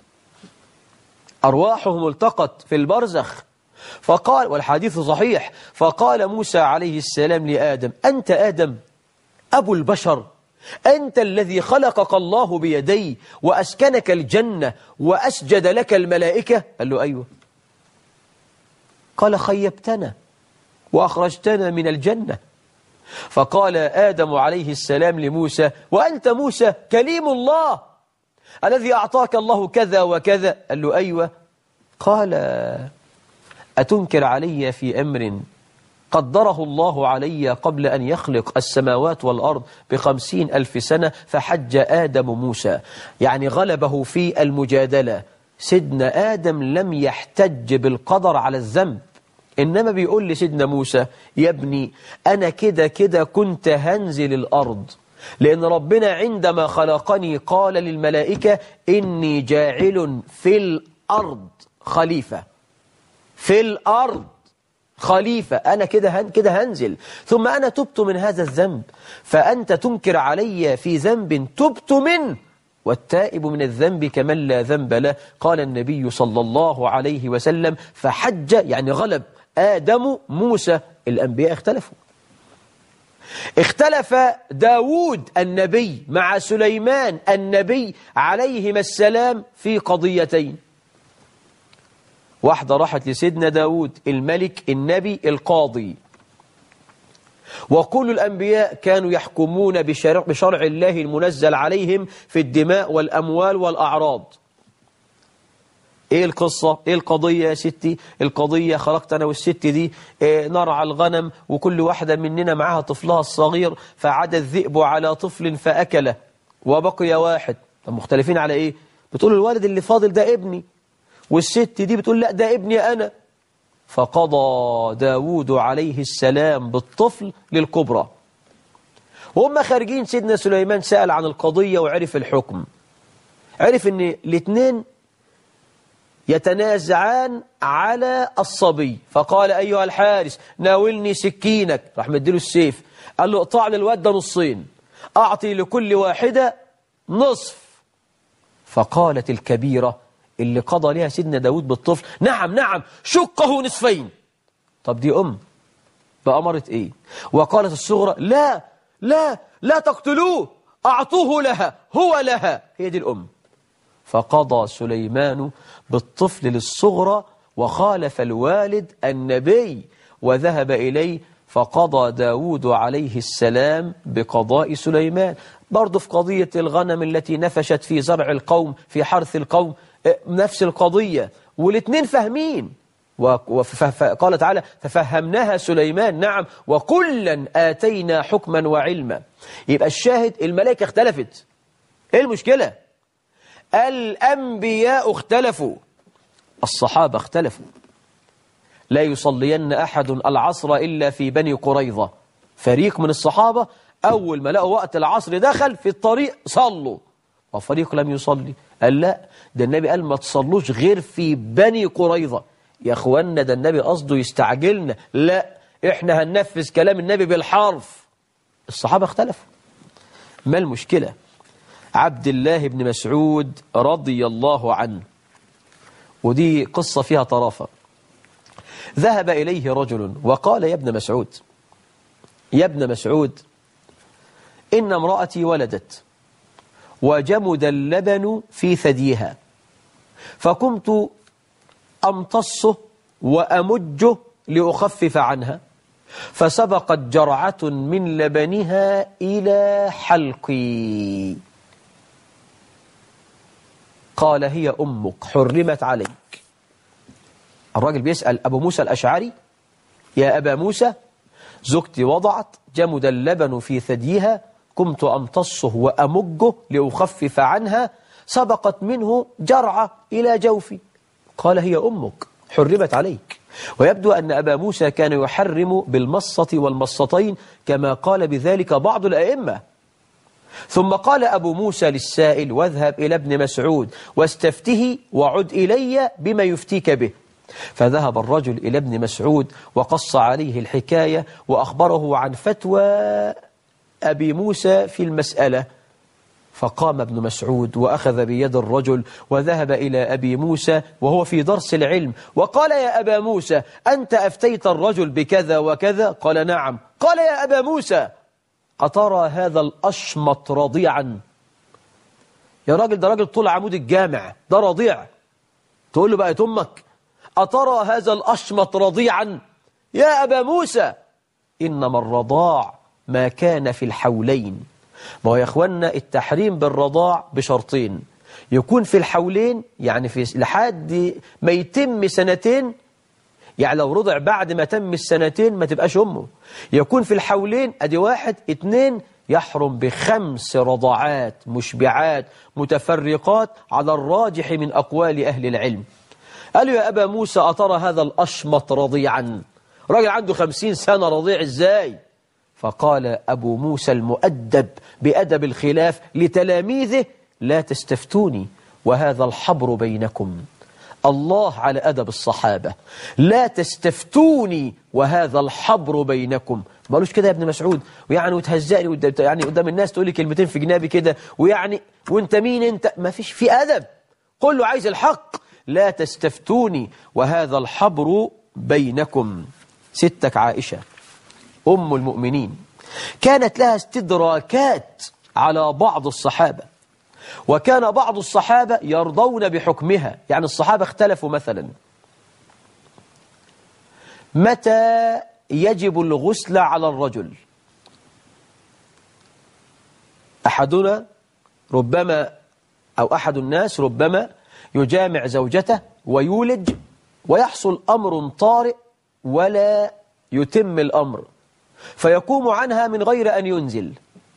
أرواحهم التقت في البرزخ. فقال، والحديث صحيح، فقال موسى عليه السلام لآدم أنت آدم أبو البشر، أنت الذي خلقك الله بيدي وأسكنك الجنة وأسجد لك الملائكة؟ قال له أيوة. قال خيبتنا وأخرجتنا من الجنة. فقال آدم عليه السلام لموسى وأنت موسى كليم الله الذي أعطاك الله كذا وكذا؟ قال له أيوة. قال أتنكر علي في أمر قدره الله علي قبل أن يخلق السماوات والأرض ب50,000 سنة؟ فحج آدم موسى، يعني غلبه في المجادلة. سيدنا آدم لم يحتج بالقدر على الذنب، إنما بيقول لسيدنا موسى يا ابني أنا كده كنت هنزل الأرض، لأن ربنا عندما خلقني قال للملائكة إني جاعل في الأرض خليفة، في الأرض خليفة، أنا كده هنزل، ثم أنا تبت من هذا الذنب، فأنت تنكر علي في ذنب تبت منه، والتائب من الذنب كمن لا ذنب له. قال النبي صلى الله عليه وسلم فحج، يعني غلب آدم موسى. الأنبياء اختلفوا. اختلف داود النبي مع سليمان النبي عليهما السلام في قضيتين. واحدة راحت لسيدنا داود الملك النبي القاضي، وكل الأنبياء كانوا يحكمون بشرع الله المنزل عليهم في الدماء والأموال والأعراض. ايه القصة؟ ايه القضية يا ستي؟ القضية خرجت انا والست دي نرعى الغنم، وكل واحدة مننا معها طفلها الصغير، فعاد الذئب على طفل فأكله وبقي واحد. طب مختلفين على ايه؟ بتقول الولد اللي فاضل ده ابني، والست دي بتقول لا ده ابني انا. فقضى داود عليه السلام بالطفل للكبرى. وهم خارجين سيدنا سليمان سأل عن القضية وعرف الحكم. عرف ان الاثنين يتنازعان على الصبي، فقال أيها الحارس ناولني سكينك، راح مديله السيف، قال له اقطع لي الواد ده نصين، أعطي لكل واحدة نصف. فقالت الكبيرة اللي قضى لها سيدنا داود بالطفل نعم نعم شقه نصفين. طب دي بأمرت ايه؟ وقالت الصغرى لا لا لا تقتلوه، أعطوه لها، هو لها. هي دي الأم. فقضى سليمان بالطفل للصغرى وخالف الوالد النبي وذهب إليه، فقضى داود عليه السلام بقضاء سليمان. برضو في قضية الغنم التي نفشت في زرع القوم في حرث القوم نفس القضية، والاثنين فاهمين. وقال تعالى ففهمناها سليمان نعم وكلا آتينا حكما وعلما. يبقى الشاهد الملائكة اختلفت. ايه المشكلة؟ الأنبياء اختلفوا، الصحابة اختلفوا. لا يصلين أحد العصر إلا في بني قريظة. فريق من الصحابة أول ما لقوا وقت العصر دخل في الطريق صلوا، وفريق لم يصلي. قال لا ده النبي قال ما تصلوش غير في بني قريظة. يا أخوانا ده النبي قصده يستعجلنا، لا إحنا هننفذ كلام النبي بالحرف. الصحابة اختلفوا. ما المشكلة؟ عبد الله بن مسعود رضي الله عنه، ودي قصة فيها طرافة. ذهب إليه رجل وقال يا ابن مسعود، يا ابن مسعود إن امرأتي ولدت وجمد اللبن في ثديها، فقمت أمتصه وأمجه لأخفف عنها، فسبقت جرعة من لبنها إلى حلقي. قال هي أمك حرمت عليك. الراجل بيسأل أبو موسى الأشعري يا أبا موسى زوجتي وضعت جمد اللبن في ثديها، قمت أمتصه وأمجه لأخفف عنها، سبقت منه جرعة إلى جوفي. قال هي أمك حرمت عليك. ويبدو أن أبا موسى كان يحرم بالمصة والمصتين كما قال بذلك بعض الأئمة. ثم قال أبو موسى للسائل واذهب إلى ابن مسعود واستفته وعد إلي بما يفتيك به. فذهب الرجل إلى ابن مسعود وقص عليه الحكاية وأخبره عن فتوى أبي موسى في المسألة. فقام ابن مسعود وأخذ بيد الرجل وذهب إلى أبي موسى وهو في درس العلم وقال يا أبا موسى أنت أفتيت الرجل بكذا وكذا؟ قال نعم. قال يا أبا موسى أترى هذا الأشمط رضيعا؟ يا راجل ده راجل طول عمود الجامع، ده رضيع تقول له بقى أمك أترى هذا الأشمط رضيعا؟ يا أبا موسى إنما الرضاع ما كان في الحولين. ما هو يا أخوانا التحريم بالرضاع بشرطين، يكون في الحولين يعني في لحد ما يتم سنتين، يعني لو رضع بعد ما تم السنتين ما تبقاش أمه. يكون في الحولين أدي واحد. 2 يحرم ب5 رضعات مشبعات متفرقات على الراجح من أقوال أهل العلم. قالوا يا أبا موسى أترى هذا الأشمط رضيعا؟ راجل عنده 50 سنة رضيع إزاي؟ فقال أبو موسى المؤدب بأدب الخلاف لتلاميذه لا تستفتوني وهذا الحبر بينكم. الله على أدب الصحابة، لا تستفتوني وهذا الحبر بينكم. ما قالوش كده يا ابن مسعود ويعني وتهزقني يعني قدام الناس تقول لي كلمتين في جنابي كده ويعني وانت مين انت؟ ما فيش في أدب، كله عايز الحق. لا تستفتوني وهذا الحبر بينكم. ستك عائشة أم المؤمنين كانت لها استدراكات على بعض الصحابة، وكان بعض الصحابة يرضون بحكمها. يعني الصحابة اختلفوا مثلا متى يجب الغسل على الرجل. أحدنا ربما أو أحد الناس ربما يجامع زوجته ويولج ويحصل أمر طارئ ولا يتم الأمر فيقوم عنها من غير أن ينزل،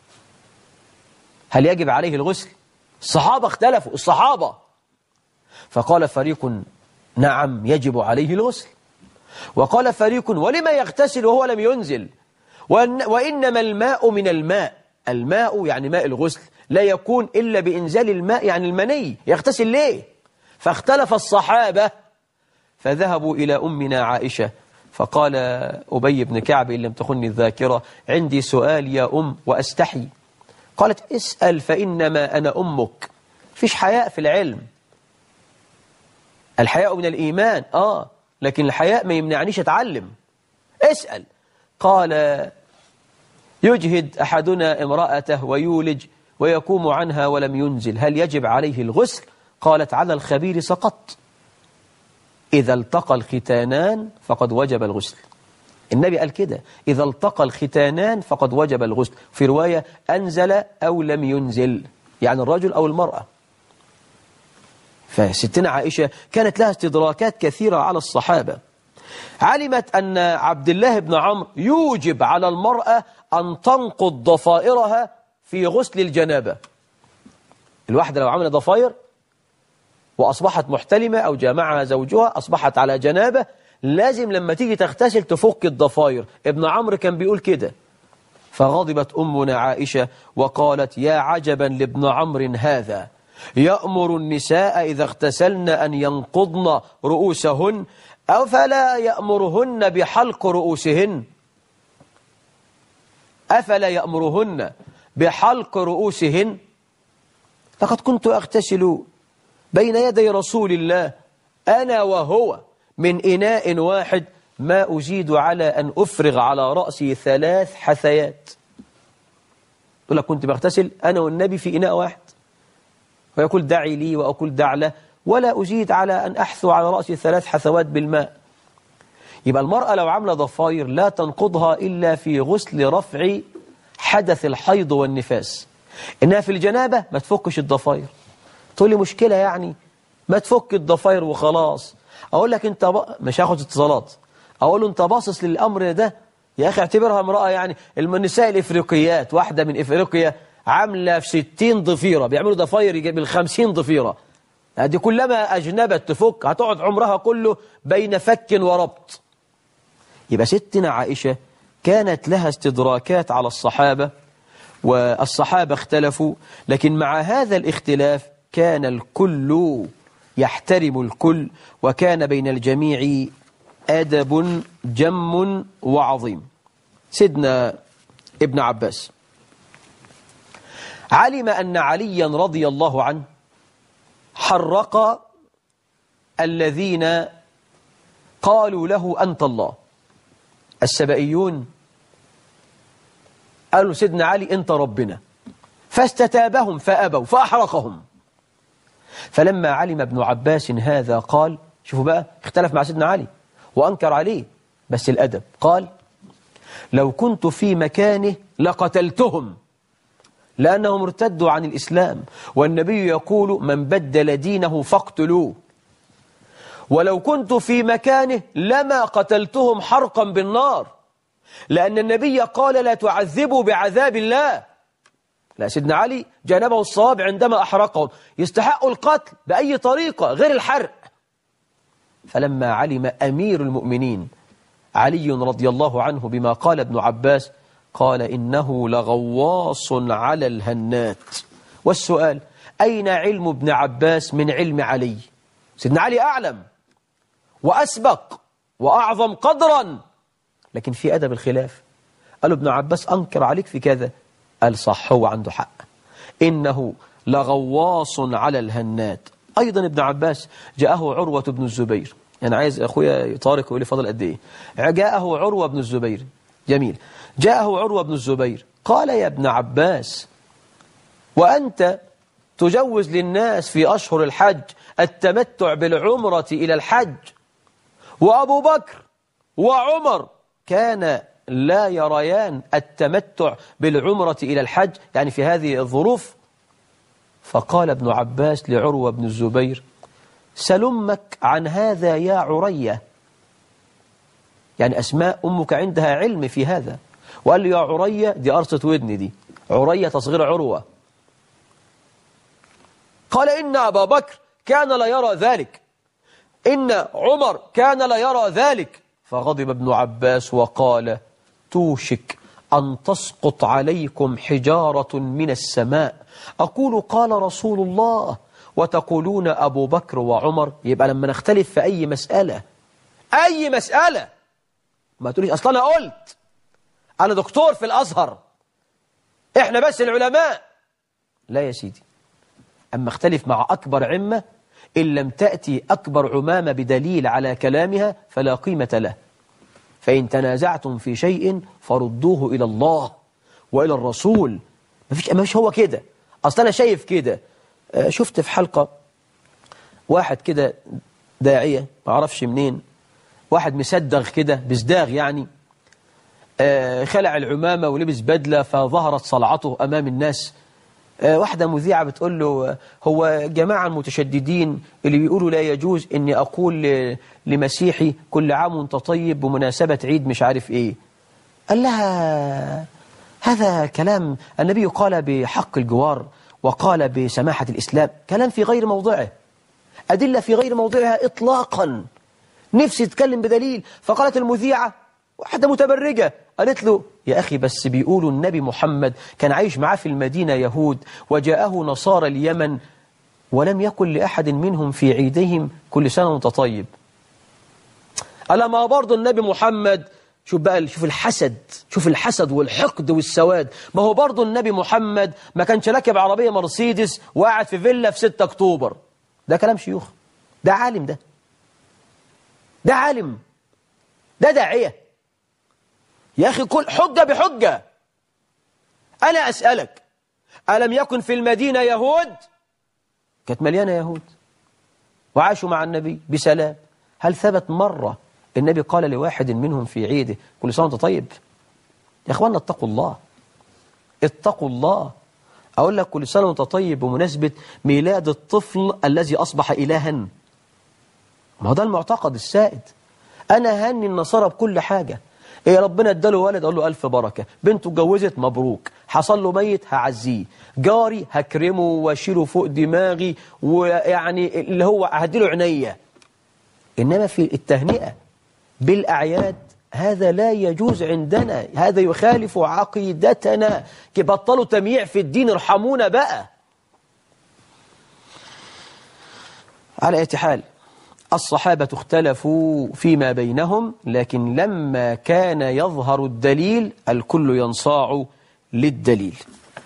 هل يجب عليه الغسل؟ الصحابة اختلفوا، الصحابة، فقال فريق نعم يجب عليه الغسل، وقال فريق ولما يغتسل وهو لم ينزل، وإنما الماء من الماء، الماء يعني ماء الغسل لا يكون إلا بإنزال الماء يعني المني، يغتسل ليه؟ فاختلف الصحابة فذهبوا إلى أمنا عائشة، فقال أبي بن كعب إن لم تخني الذاكرة عندي سؤال يا أم وأستحي، قالت اسأل فإنما أنا أمك. فيش حياء في العلم، الحياء من الإيمان لكن الحياء ما يمنعنيش أتعلم، اسأل. قال يجهد أحدنا امرأته ويولج ويقوم عنها ولم ينزل، هل يجب عليه الغسل؟ قالت على الخبير سقط، إذا التقى الختانان فقد وجب الغسل. النبي قال كده، إذا التقى الختانان فقد وجب الغسل، في رواية أنزل أو لم ينزل، يعني الرجل أو المرأة. فستنا عائشة كانت لها استدراكات كثيرة على الصحابة، علمت أن عبد الله بن عمرو يوجب على المرأة أن تنقض ضفائرها في غسل الجنابة. الواحدة لو عملت ضفائر وأصبحت محتلمة أو جامعها زوجها أصبحت على جنابة، لازم لما تيجي تغتسل تفك الضفائر. ابن عمرو كان بيقول كده، فغضبت أمنا عائشة وقالت يا عجبا لابن عمرو هذا، يأمر النساء إذا اغتسلن أن ينقضن رؤوسهن أفلا يأمرهن بحلق رؤوسهن، أفلا يأمرهن بحلق رؤوسهن؟ لقد كنت أغتسل بين يدي رسول الله أنا وهو من إناء واحد ما أزيد على أن أفرغ على رأسي 3 حثيات. يقول لك كنت بغتسل أنا والنبي في إناء واحد، ويقول دعي لي وأقول دع له، ولا أزيد على أن أحثو على رأسي 3 حثوات بالماء. يبقى المرأة لو عمل ضفاير لا تنقضها إلا في غسل رفع حدث الحيض والنفاس، إنها في الجنابة ما تفكش الضفاير. تقول لي مشكلة يعني، ما تفك الضفاير وخلاص. أقول لك أنت مش هاخد اتصالات، أقول له أنت باصص للأمر ده يا أخي، اعتبرها امرأة يعني. النساء الإفريقيات، واحدة من إفريقيا عاملة في 60 ضفيرة، بيعملوا ضفاير بال50 ضفيرة، هذه كلما أجنبت تفك هتقعد عمرها كله بين فك وربط. يبقى ستنا عائشة كانت لها استدراكات على الصحابة، والصحابة اختلفوا، لكن مع هذا الاختلاف كان الكل يحترم الكل، وكان بين الجميع أدب جم وعظيم. سيدنا ابن عباس علم أن عليا رضي الله عنه حرق الذين قالوا له أنت الله، السبائيون قالوا سيدنا علي أنت ربنا، فاستتابهم فأبوا فأحرقهم. فلما علم ابن عباس هذا قال، شوفوا بقى اختلف مع سيدنا علي وأنكر عليه، بس الأدب، قال لو كنت في مكانه لقتلتهم لأنهم ارتدوا عن الإسلام، والنبي يقول من بدل دينه فاقتلوه، ولو كنت في مكانه لما قتلتهم حرقا بالنار، لأن النبي قال لا تعذبوا بعذاب الله. لا، سيدنا علي جانبه الصواب عندما أحرقهم، يستحقوا القتل بأي طريقة غير الحرق. فلما علم أمير المؤمنين علي رضي الله عنه بما قال ابن عباس قال إنه لغواص على الهنات. والسؤال أين علم ابن عباس من علم علي؟ سيدنا علي أعلم وأسبق وأعظم قدرا، لكن في أدب الخلاف. قالوا ابن عباس أنكر عليك في كذا، قال صح، هو عنده حق، إنه لغواص على الهنات. أيضا ابن عباس جاءه عروة بن الزبير، يعني عايز أخويا طارق يقول لي فضل قد إيه. جاءه عروة بن الزبير، جميل، جاءه عروة بن الزبير قال يا ابن عباس وأنت تجوز للناس في أشهر الحج التمتع بالعمرة إلى الحج، وأبو بكر وعمر كان لا يريان التمتع بالعمرة إلى الحج، يعني في هذه الظروف. فقال ابن عباس لعروة بن الزبير سل أمك عن هذا يا عرية. يعني أسماء أمك عندها علم في هذا. وقال له يا عرية، دي قرصة ودن دي، عرية تصغير عروة. قال إن أبا بكر كان لا يرى ذلك، إن عمر كان لا يرى ذلك. فغضب ابن عباس وقال توشك أن تسقط عليكم حجارة من السماء، أقول قال رسول الله وتقولون أبو بكر وعمر. يبقى لما نختلف في أي مسألة، أي مسألة، ما تقوليش أصلا أنا قلت، أنا دكتور في الأزهر، إحنا بس العلماء. لا يا سيدي، أما اختلف مع أكبر عمة، إن لم تأتي أكبر عمامة بدليل على كلامها فلا قيمة له. فإن تنازعتم في شيء فردوه إلى الله وإلى الرسول. مفيش هو كده. أصلا أنا شايف كده. شفت في حلقة واحد كده داعية ما أعرفش منين، واحد مسدغ كده بزداغ يعني، خلع العمامة ولبس بدلة فظهرت صلعته أمام الناس. واحدة مذيعة بتقول له هو جماعة المتشددين اللي بيقولوا لا يجوز إني أقول لمسيحي كل عام وانت طيب بمناسبة عيد مش عارف إيه. قال لها هذا كلام النبي قال بحق الجوار وقال بسماحة الإسلام، كلام في غير موضعه، أدلة في غير موضعها إطلاقا، نفسي تتكلم بدليل. فقالت المذيعة واحدة متبرجة قالت له يا أخي بس بيقولوا النبي محمد كان عايش معاه في المدينة يهود وجاءه نصارى اليمن ولم يكن لأحد منهم في عيدهم كل سنة وانت طيب. ألا ما برضو النبي محمد، شوف بقى، شوف الحسد والحقد والسواد، ما هو برضو النبي محمد ما كانش راكب عربية مرسيدس وقاعد في فيلا في 6 أكتوبر. ده كلام شيوخ، ده عالم، ده عالم، ده داعية يا أخي، كل حجة بحجة. أنا أسألك، ألم يكن في المدينة يهود؟ كانت مليانة يهود وعاشوا مع النبي بسلام. هل ثبت مرة النبي قال لواحد منهم في عيده كل سنة وانت طيب؟ يا أخوانا اتقوا الله، اتقوا الله. أقول لك كل سنة وانت طيب بمناسبة ميلاد الطفل الذي أصبح إلها، ما هو ده المعتقد السائد. أنا هني النصارى بكل حاجة. إيه ربنا اداله ولد أقول له ألف بركة، بنته اتجوزت مبروك، حصل له ميت هعزيه، جاري هكرمه واشيله فوق دماغي، ويعني اللي هو هديله عنية. إنما في التهنئة بالأعياد هذا لا يجوز عندنا، هذا يخالف عقيدتنا. بطلوا تمييع في الدين، ارحمونا بقى. على أي حال، الصحابة اختلفوا فيما بينهم، لكن لما كان يظهر الدليل الكل ينصاع للدليل،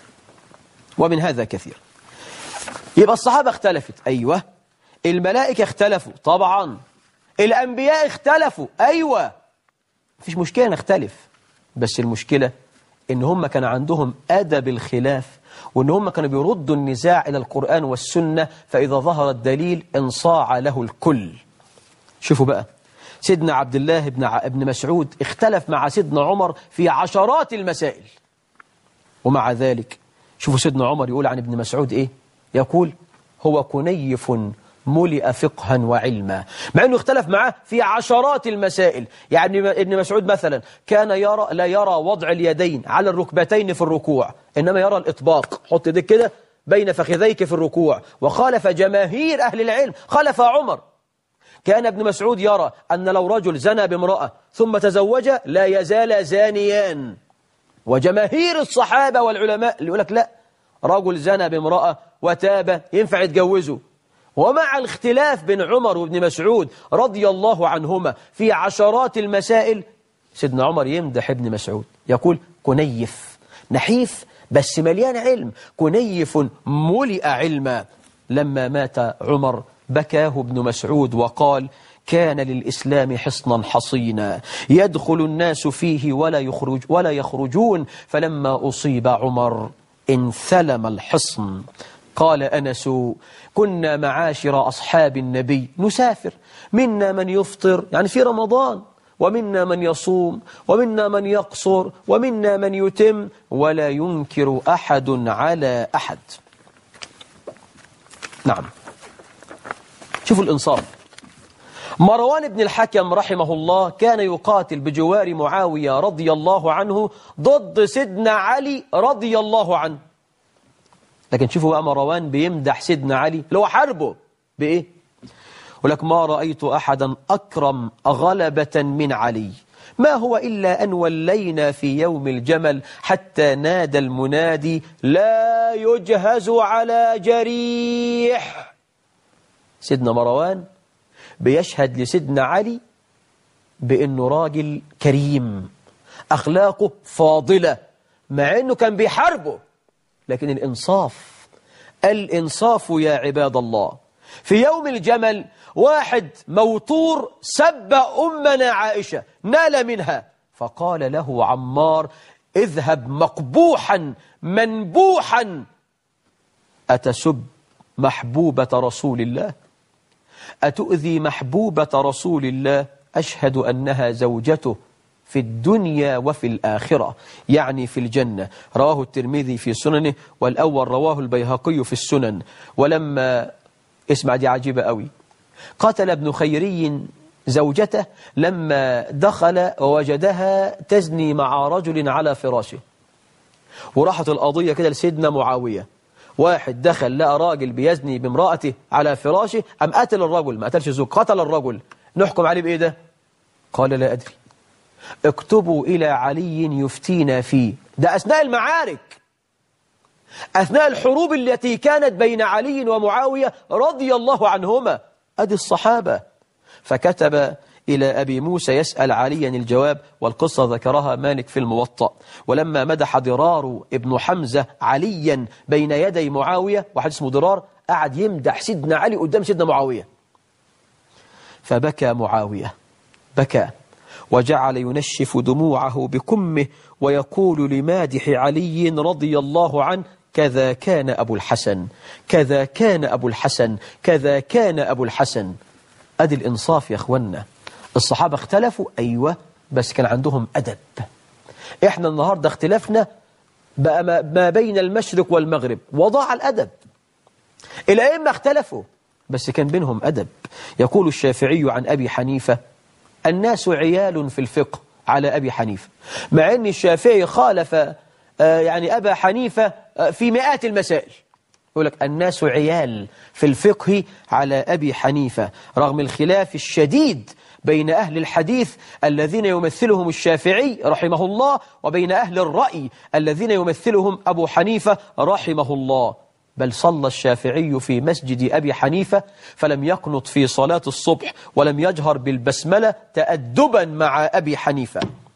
ومن هذا كثير. يبقى الصحابة اختلفت، أيوة. الملائكة اختلفوا طبعا، الأنبياء اختلفوا، أيوة. مفيش مشكلة نختلف، بس المشكلة إن هم كان عندهم أدب الخلاف، وإن هم كانوا بيردوا النزاع إلى القرآن والسنة، فإذا ظهر الدليل انصاع له الكل. شوفوا بقى، سيدنا عبد الله بن مسعود اختلف مع سيدنا عمر في عشرات المسائل، ومع ذلك شوفوا سيدنا عمر يقول عن ابن مسعود إيه؟ يقول هو كنيف ملئ فقها وعلما، مع أنه اختلف معاه في عشرات المسائل. يعني ابن مسعود مثلا كان لا يرى وضع اليدين على الركبتين في الركوع، إنما يرى الإطباق، حط يدك كده بين فخذيك في الركوع، وخالف جماهير أهل العلم، خالف عمر. كان ابن مسعود يرى أن لو رجل زنى بامرأة ثم تزوج لا يزال زانيان، وجماهير الصحابة والعلماء اللي يقول لك لا، رجل زنى بامرأة وتاب ينفع يتجوزه. ومع الاختلاف بين عمر وابن مسعود رضي الله عنهما في عشرات المسائل، سيدنا عمر يمدح ابن مسعود، يقول كنيف نحيف بس مليان علم، كنيف ملئ علما. لما مات عمر بكاه ابن مسعود وقال كان للإسلام حصنا حصينا يدخل الناس فيه ولا يخرجون، فلما أصيب عمر انثلم الحصن. قال أنس كنا معاشر أصحاب النبي نسافر، منا من يفطر يعني في رمضان، ومنا من يصوم، ومنا من يقصر، ومنا من يتم، ولا ينكر أحد على أحد. نعم. شوفوا الإنصاف. مروان بن الحكم رحمه الله كان يقاتل بجوار معاوية رضي الله عنه ضد سيدنا علي رضي الله عنه. لكن شوفوا بقى مروان بيمدح سيدنا علي اللي هو حربه بإيه؟ ولك ما رأيت أحدا أكرم غلبة من علي، ما هو إلا أن ولينا في يوم الجمل حتى نادى المنادي لا يجهز على جريح. سيدنا مروان بيشهد لسيدنا علي بأنه راجل كريم أخلاقه فاضلة مع أنه كان بيحاربه. لكن الإنصاف يا عباد الله. في يوم الجمل واحد موتور سب أمنا عائشة نال منها، فقال له عمار اذهب مقبوحا منبوحا أتسب محبوبة رسول الله؟ أتؤذي محبوبة رسول الله؟ أشهد أنها زوجته في الدنيا وفي الآخرة، يعني في الجنة. رواه الترمذي في سننه، والأول رواه البيهقي في السنن. ولما اسمع دي عجيبة قوي، قتل ابن خيري زوجته لما دخل ووجدها تزني مع رجل على فراشه، وراحت القضية كده لسيدنا معاوية. واحد دخل لقى راجل بيزني بامرأته على فراشه، أم قتل الرجل، ما قتلش الزوج، قتل الرجل، نحكم عليه بإيه ده؟ قال لا أدري، اكتبوا إلى علي يفتينا فيه. ده أثناء المعارك، أثناء الحروب التي كانت بين علي ومعاوية رضي الله عنهما. أدي الصحابة. فكتب إلى أبي موسى يسأل عليا الجواب، والقصة ذكرها مالك في الموطأ. ولما مدح ضرار ابن حمزة عليا بين يدي معاوية، واحد اسمه ضرار قعد يمدح سيدنا علي قدام سيدنا معاوية، فبكى معاوية، بكى وجعل ينشف دموعه بكمه ويقول لمادح علي رضي الله عنه كذا كان أبو الحسن، كذا كان أبو الحسن، كذا كان أبو الحسن. أدي الإنصاف يا أخوانا. الصحابة اختلفوا أيوة، بس كان عندهم أدب. إحنا النهاردة اختلافنا بقى ما بين المشرق والمغرب وضاع الأدب. الأئمة اختلفوا بس كان بينهم أدب. يقول الشافعي عن أبي حنيفة الناس عيال في الفقه على أبي حنيفة، مع أن الشافعي خالف يعني أبا حنيفة في مئات المسائل. يقول لك الناس عيال في الفقه على أبي حنيفة، رغم الخلاف الشديد بين أهل الحديث الذين يمثلهم الشافعي رحمه الله، وبين أهل الرأي الذين يمثلهم أبو حنيفة رحمه الله. بل صلى الشافعي في مسجد أبي حنيفة فلم يقنط في صلاة الصبح ولم يجهر بالبسملة تأدبا مع أبي حنيفة.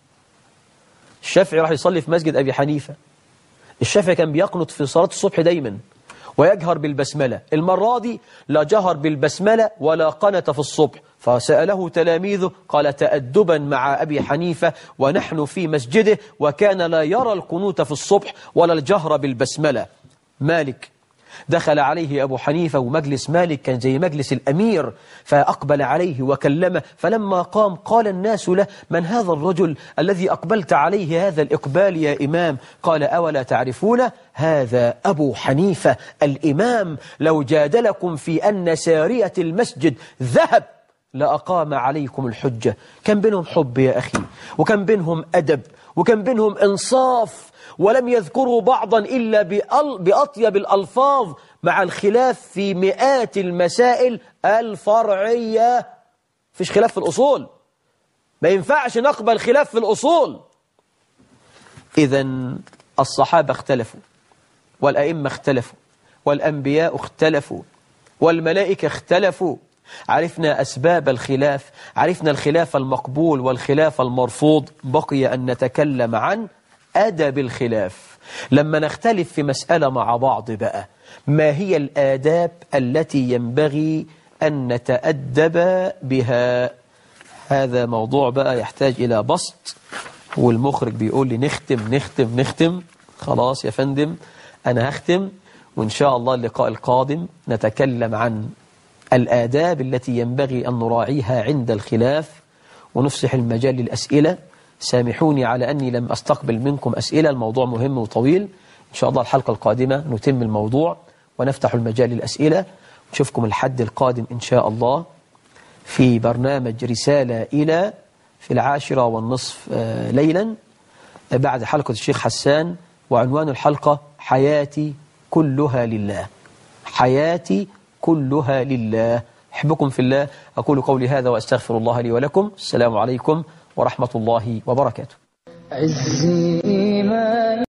الشافعي راح يصلي في مسجد أبي حنيفة، الشافعي كان بيقنط في صلاة الصبح دايما ويجهر بالبسملة. المرة دي لا جهر بالبسملة ولا قنت في الصبح، فسأله تلاميذه قال تأدبا مع أبي حنيفة ونحن في مسجده، وكان لا يرى القنوت في الصبح ولا الجهر بالبسملة. مالك دخل عليه أبو حنيفة، ومجلس مالك كان زي مجلس الأمير، فأقبل عليه وكلمه. فلما قام قال الناس له من هذا الرجل الذي أقبلت عليه هذا الإقبال يا إمام؟ قال أولا تعرفون هذا أبو حنيفة الإمام، لو جادلكم في أن سارية المسجد ذهب لأقام عليكم الحجة. كان بينهم حب يا أخي، وكان بينهم أدب، وكان بينهم إنصاف، ولم يذكروا بعضا إلا بأطيب الألفاظ، مع الخلاف في مئات المسائل الفرعية. فيش خلاف في الأصول، ما ينفعش نقبل خلاف في الأصول. إذن الصحابة اختلفوا، والأئمة اختلفوا، والأنبياء اختلفوا، والملائكة اختلفوا. عرفنا أسباب الخلاف، عرفنا الخلاف المقبول والخلاف المرفوض. بقي أن نتكلم عن أدب الخلاف. لما نختلف في مسألة مع بعض بقى، ما هي الآداب التي ينبغي أن نتأدب بها؟ هذا موضوع بقى يحتاج إلى بسط، والمخرج بيقول لي نختم. خلاص يا فندم أنا هختم، وإن شاء الله اللقاء القادم نتكلم عن الآداب التي ينبغي أن نراعيها عند الخلاف، ونفسح المجال للأسئلة. سامحوني على أني لم أستقبل منكم أسئلة، الموضوع مهم وطويل. إن شاء الله الحلقة القادمة نتم الموضوع ونفتح المجال للأسئلة. نشوفكم الحد القادم إن شاء الله في برنامج رسالة إلى في 10:30 ليلا بعد حلقة الشيخ حسان، وعنوان الحلقة حياتي كلها لله. حياتي كلها لله. أحبكم في الله، أقول قولي هذا وأستغفر الله لي ولكم. السلام عليكم ورحمة الله وبركاته. عزي إيماني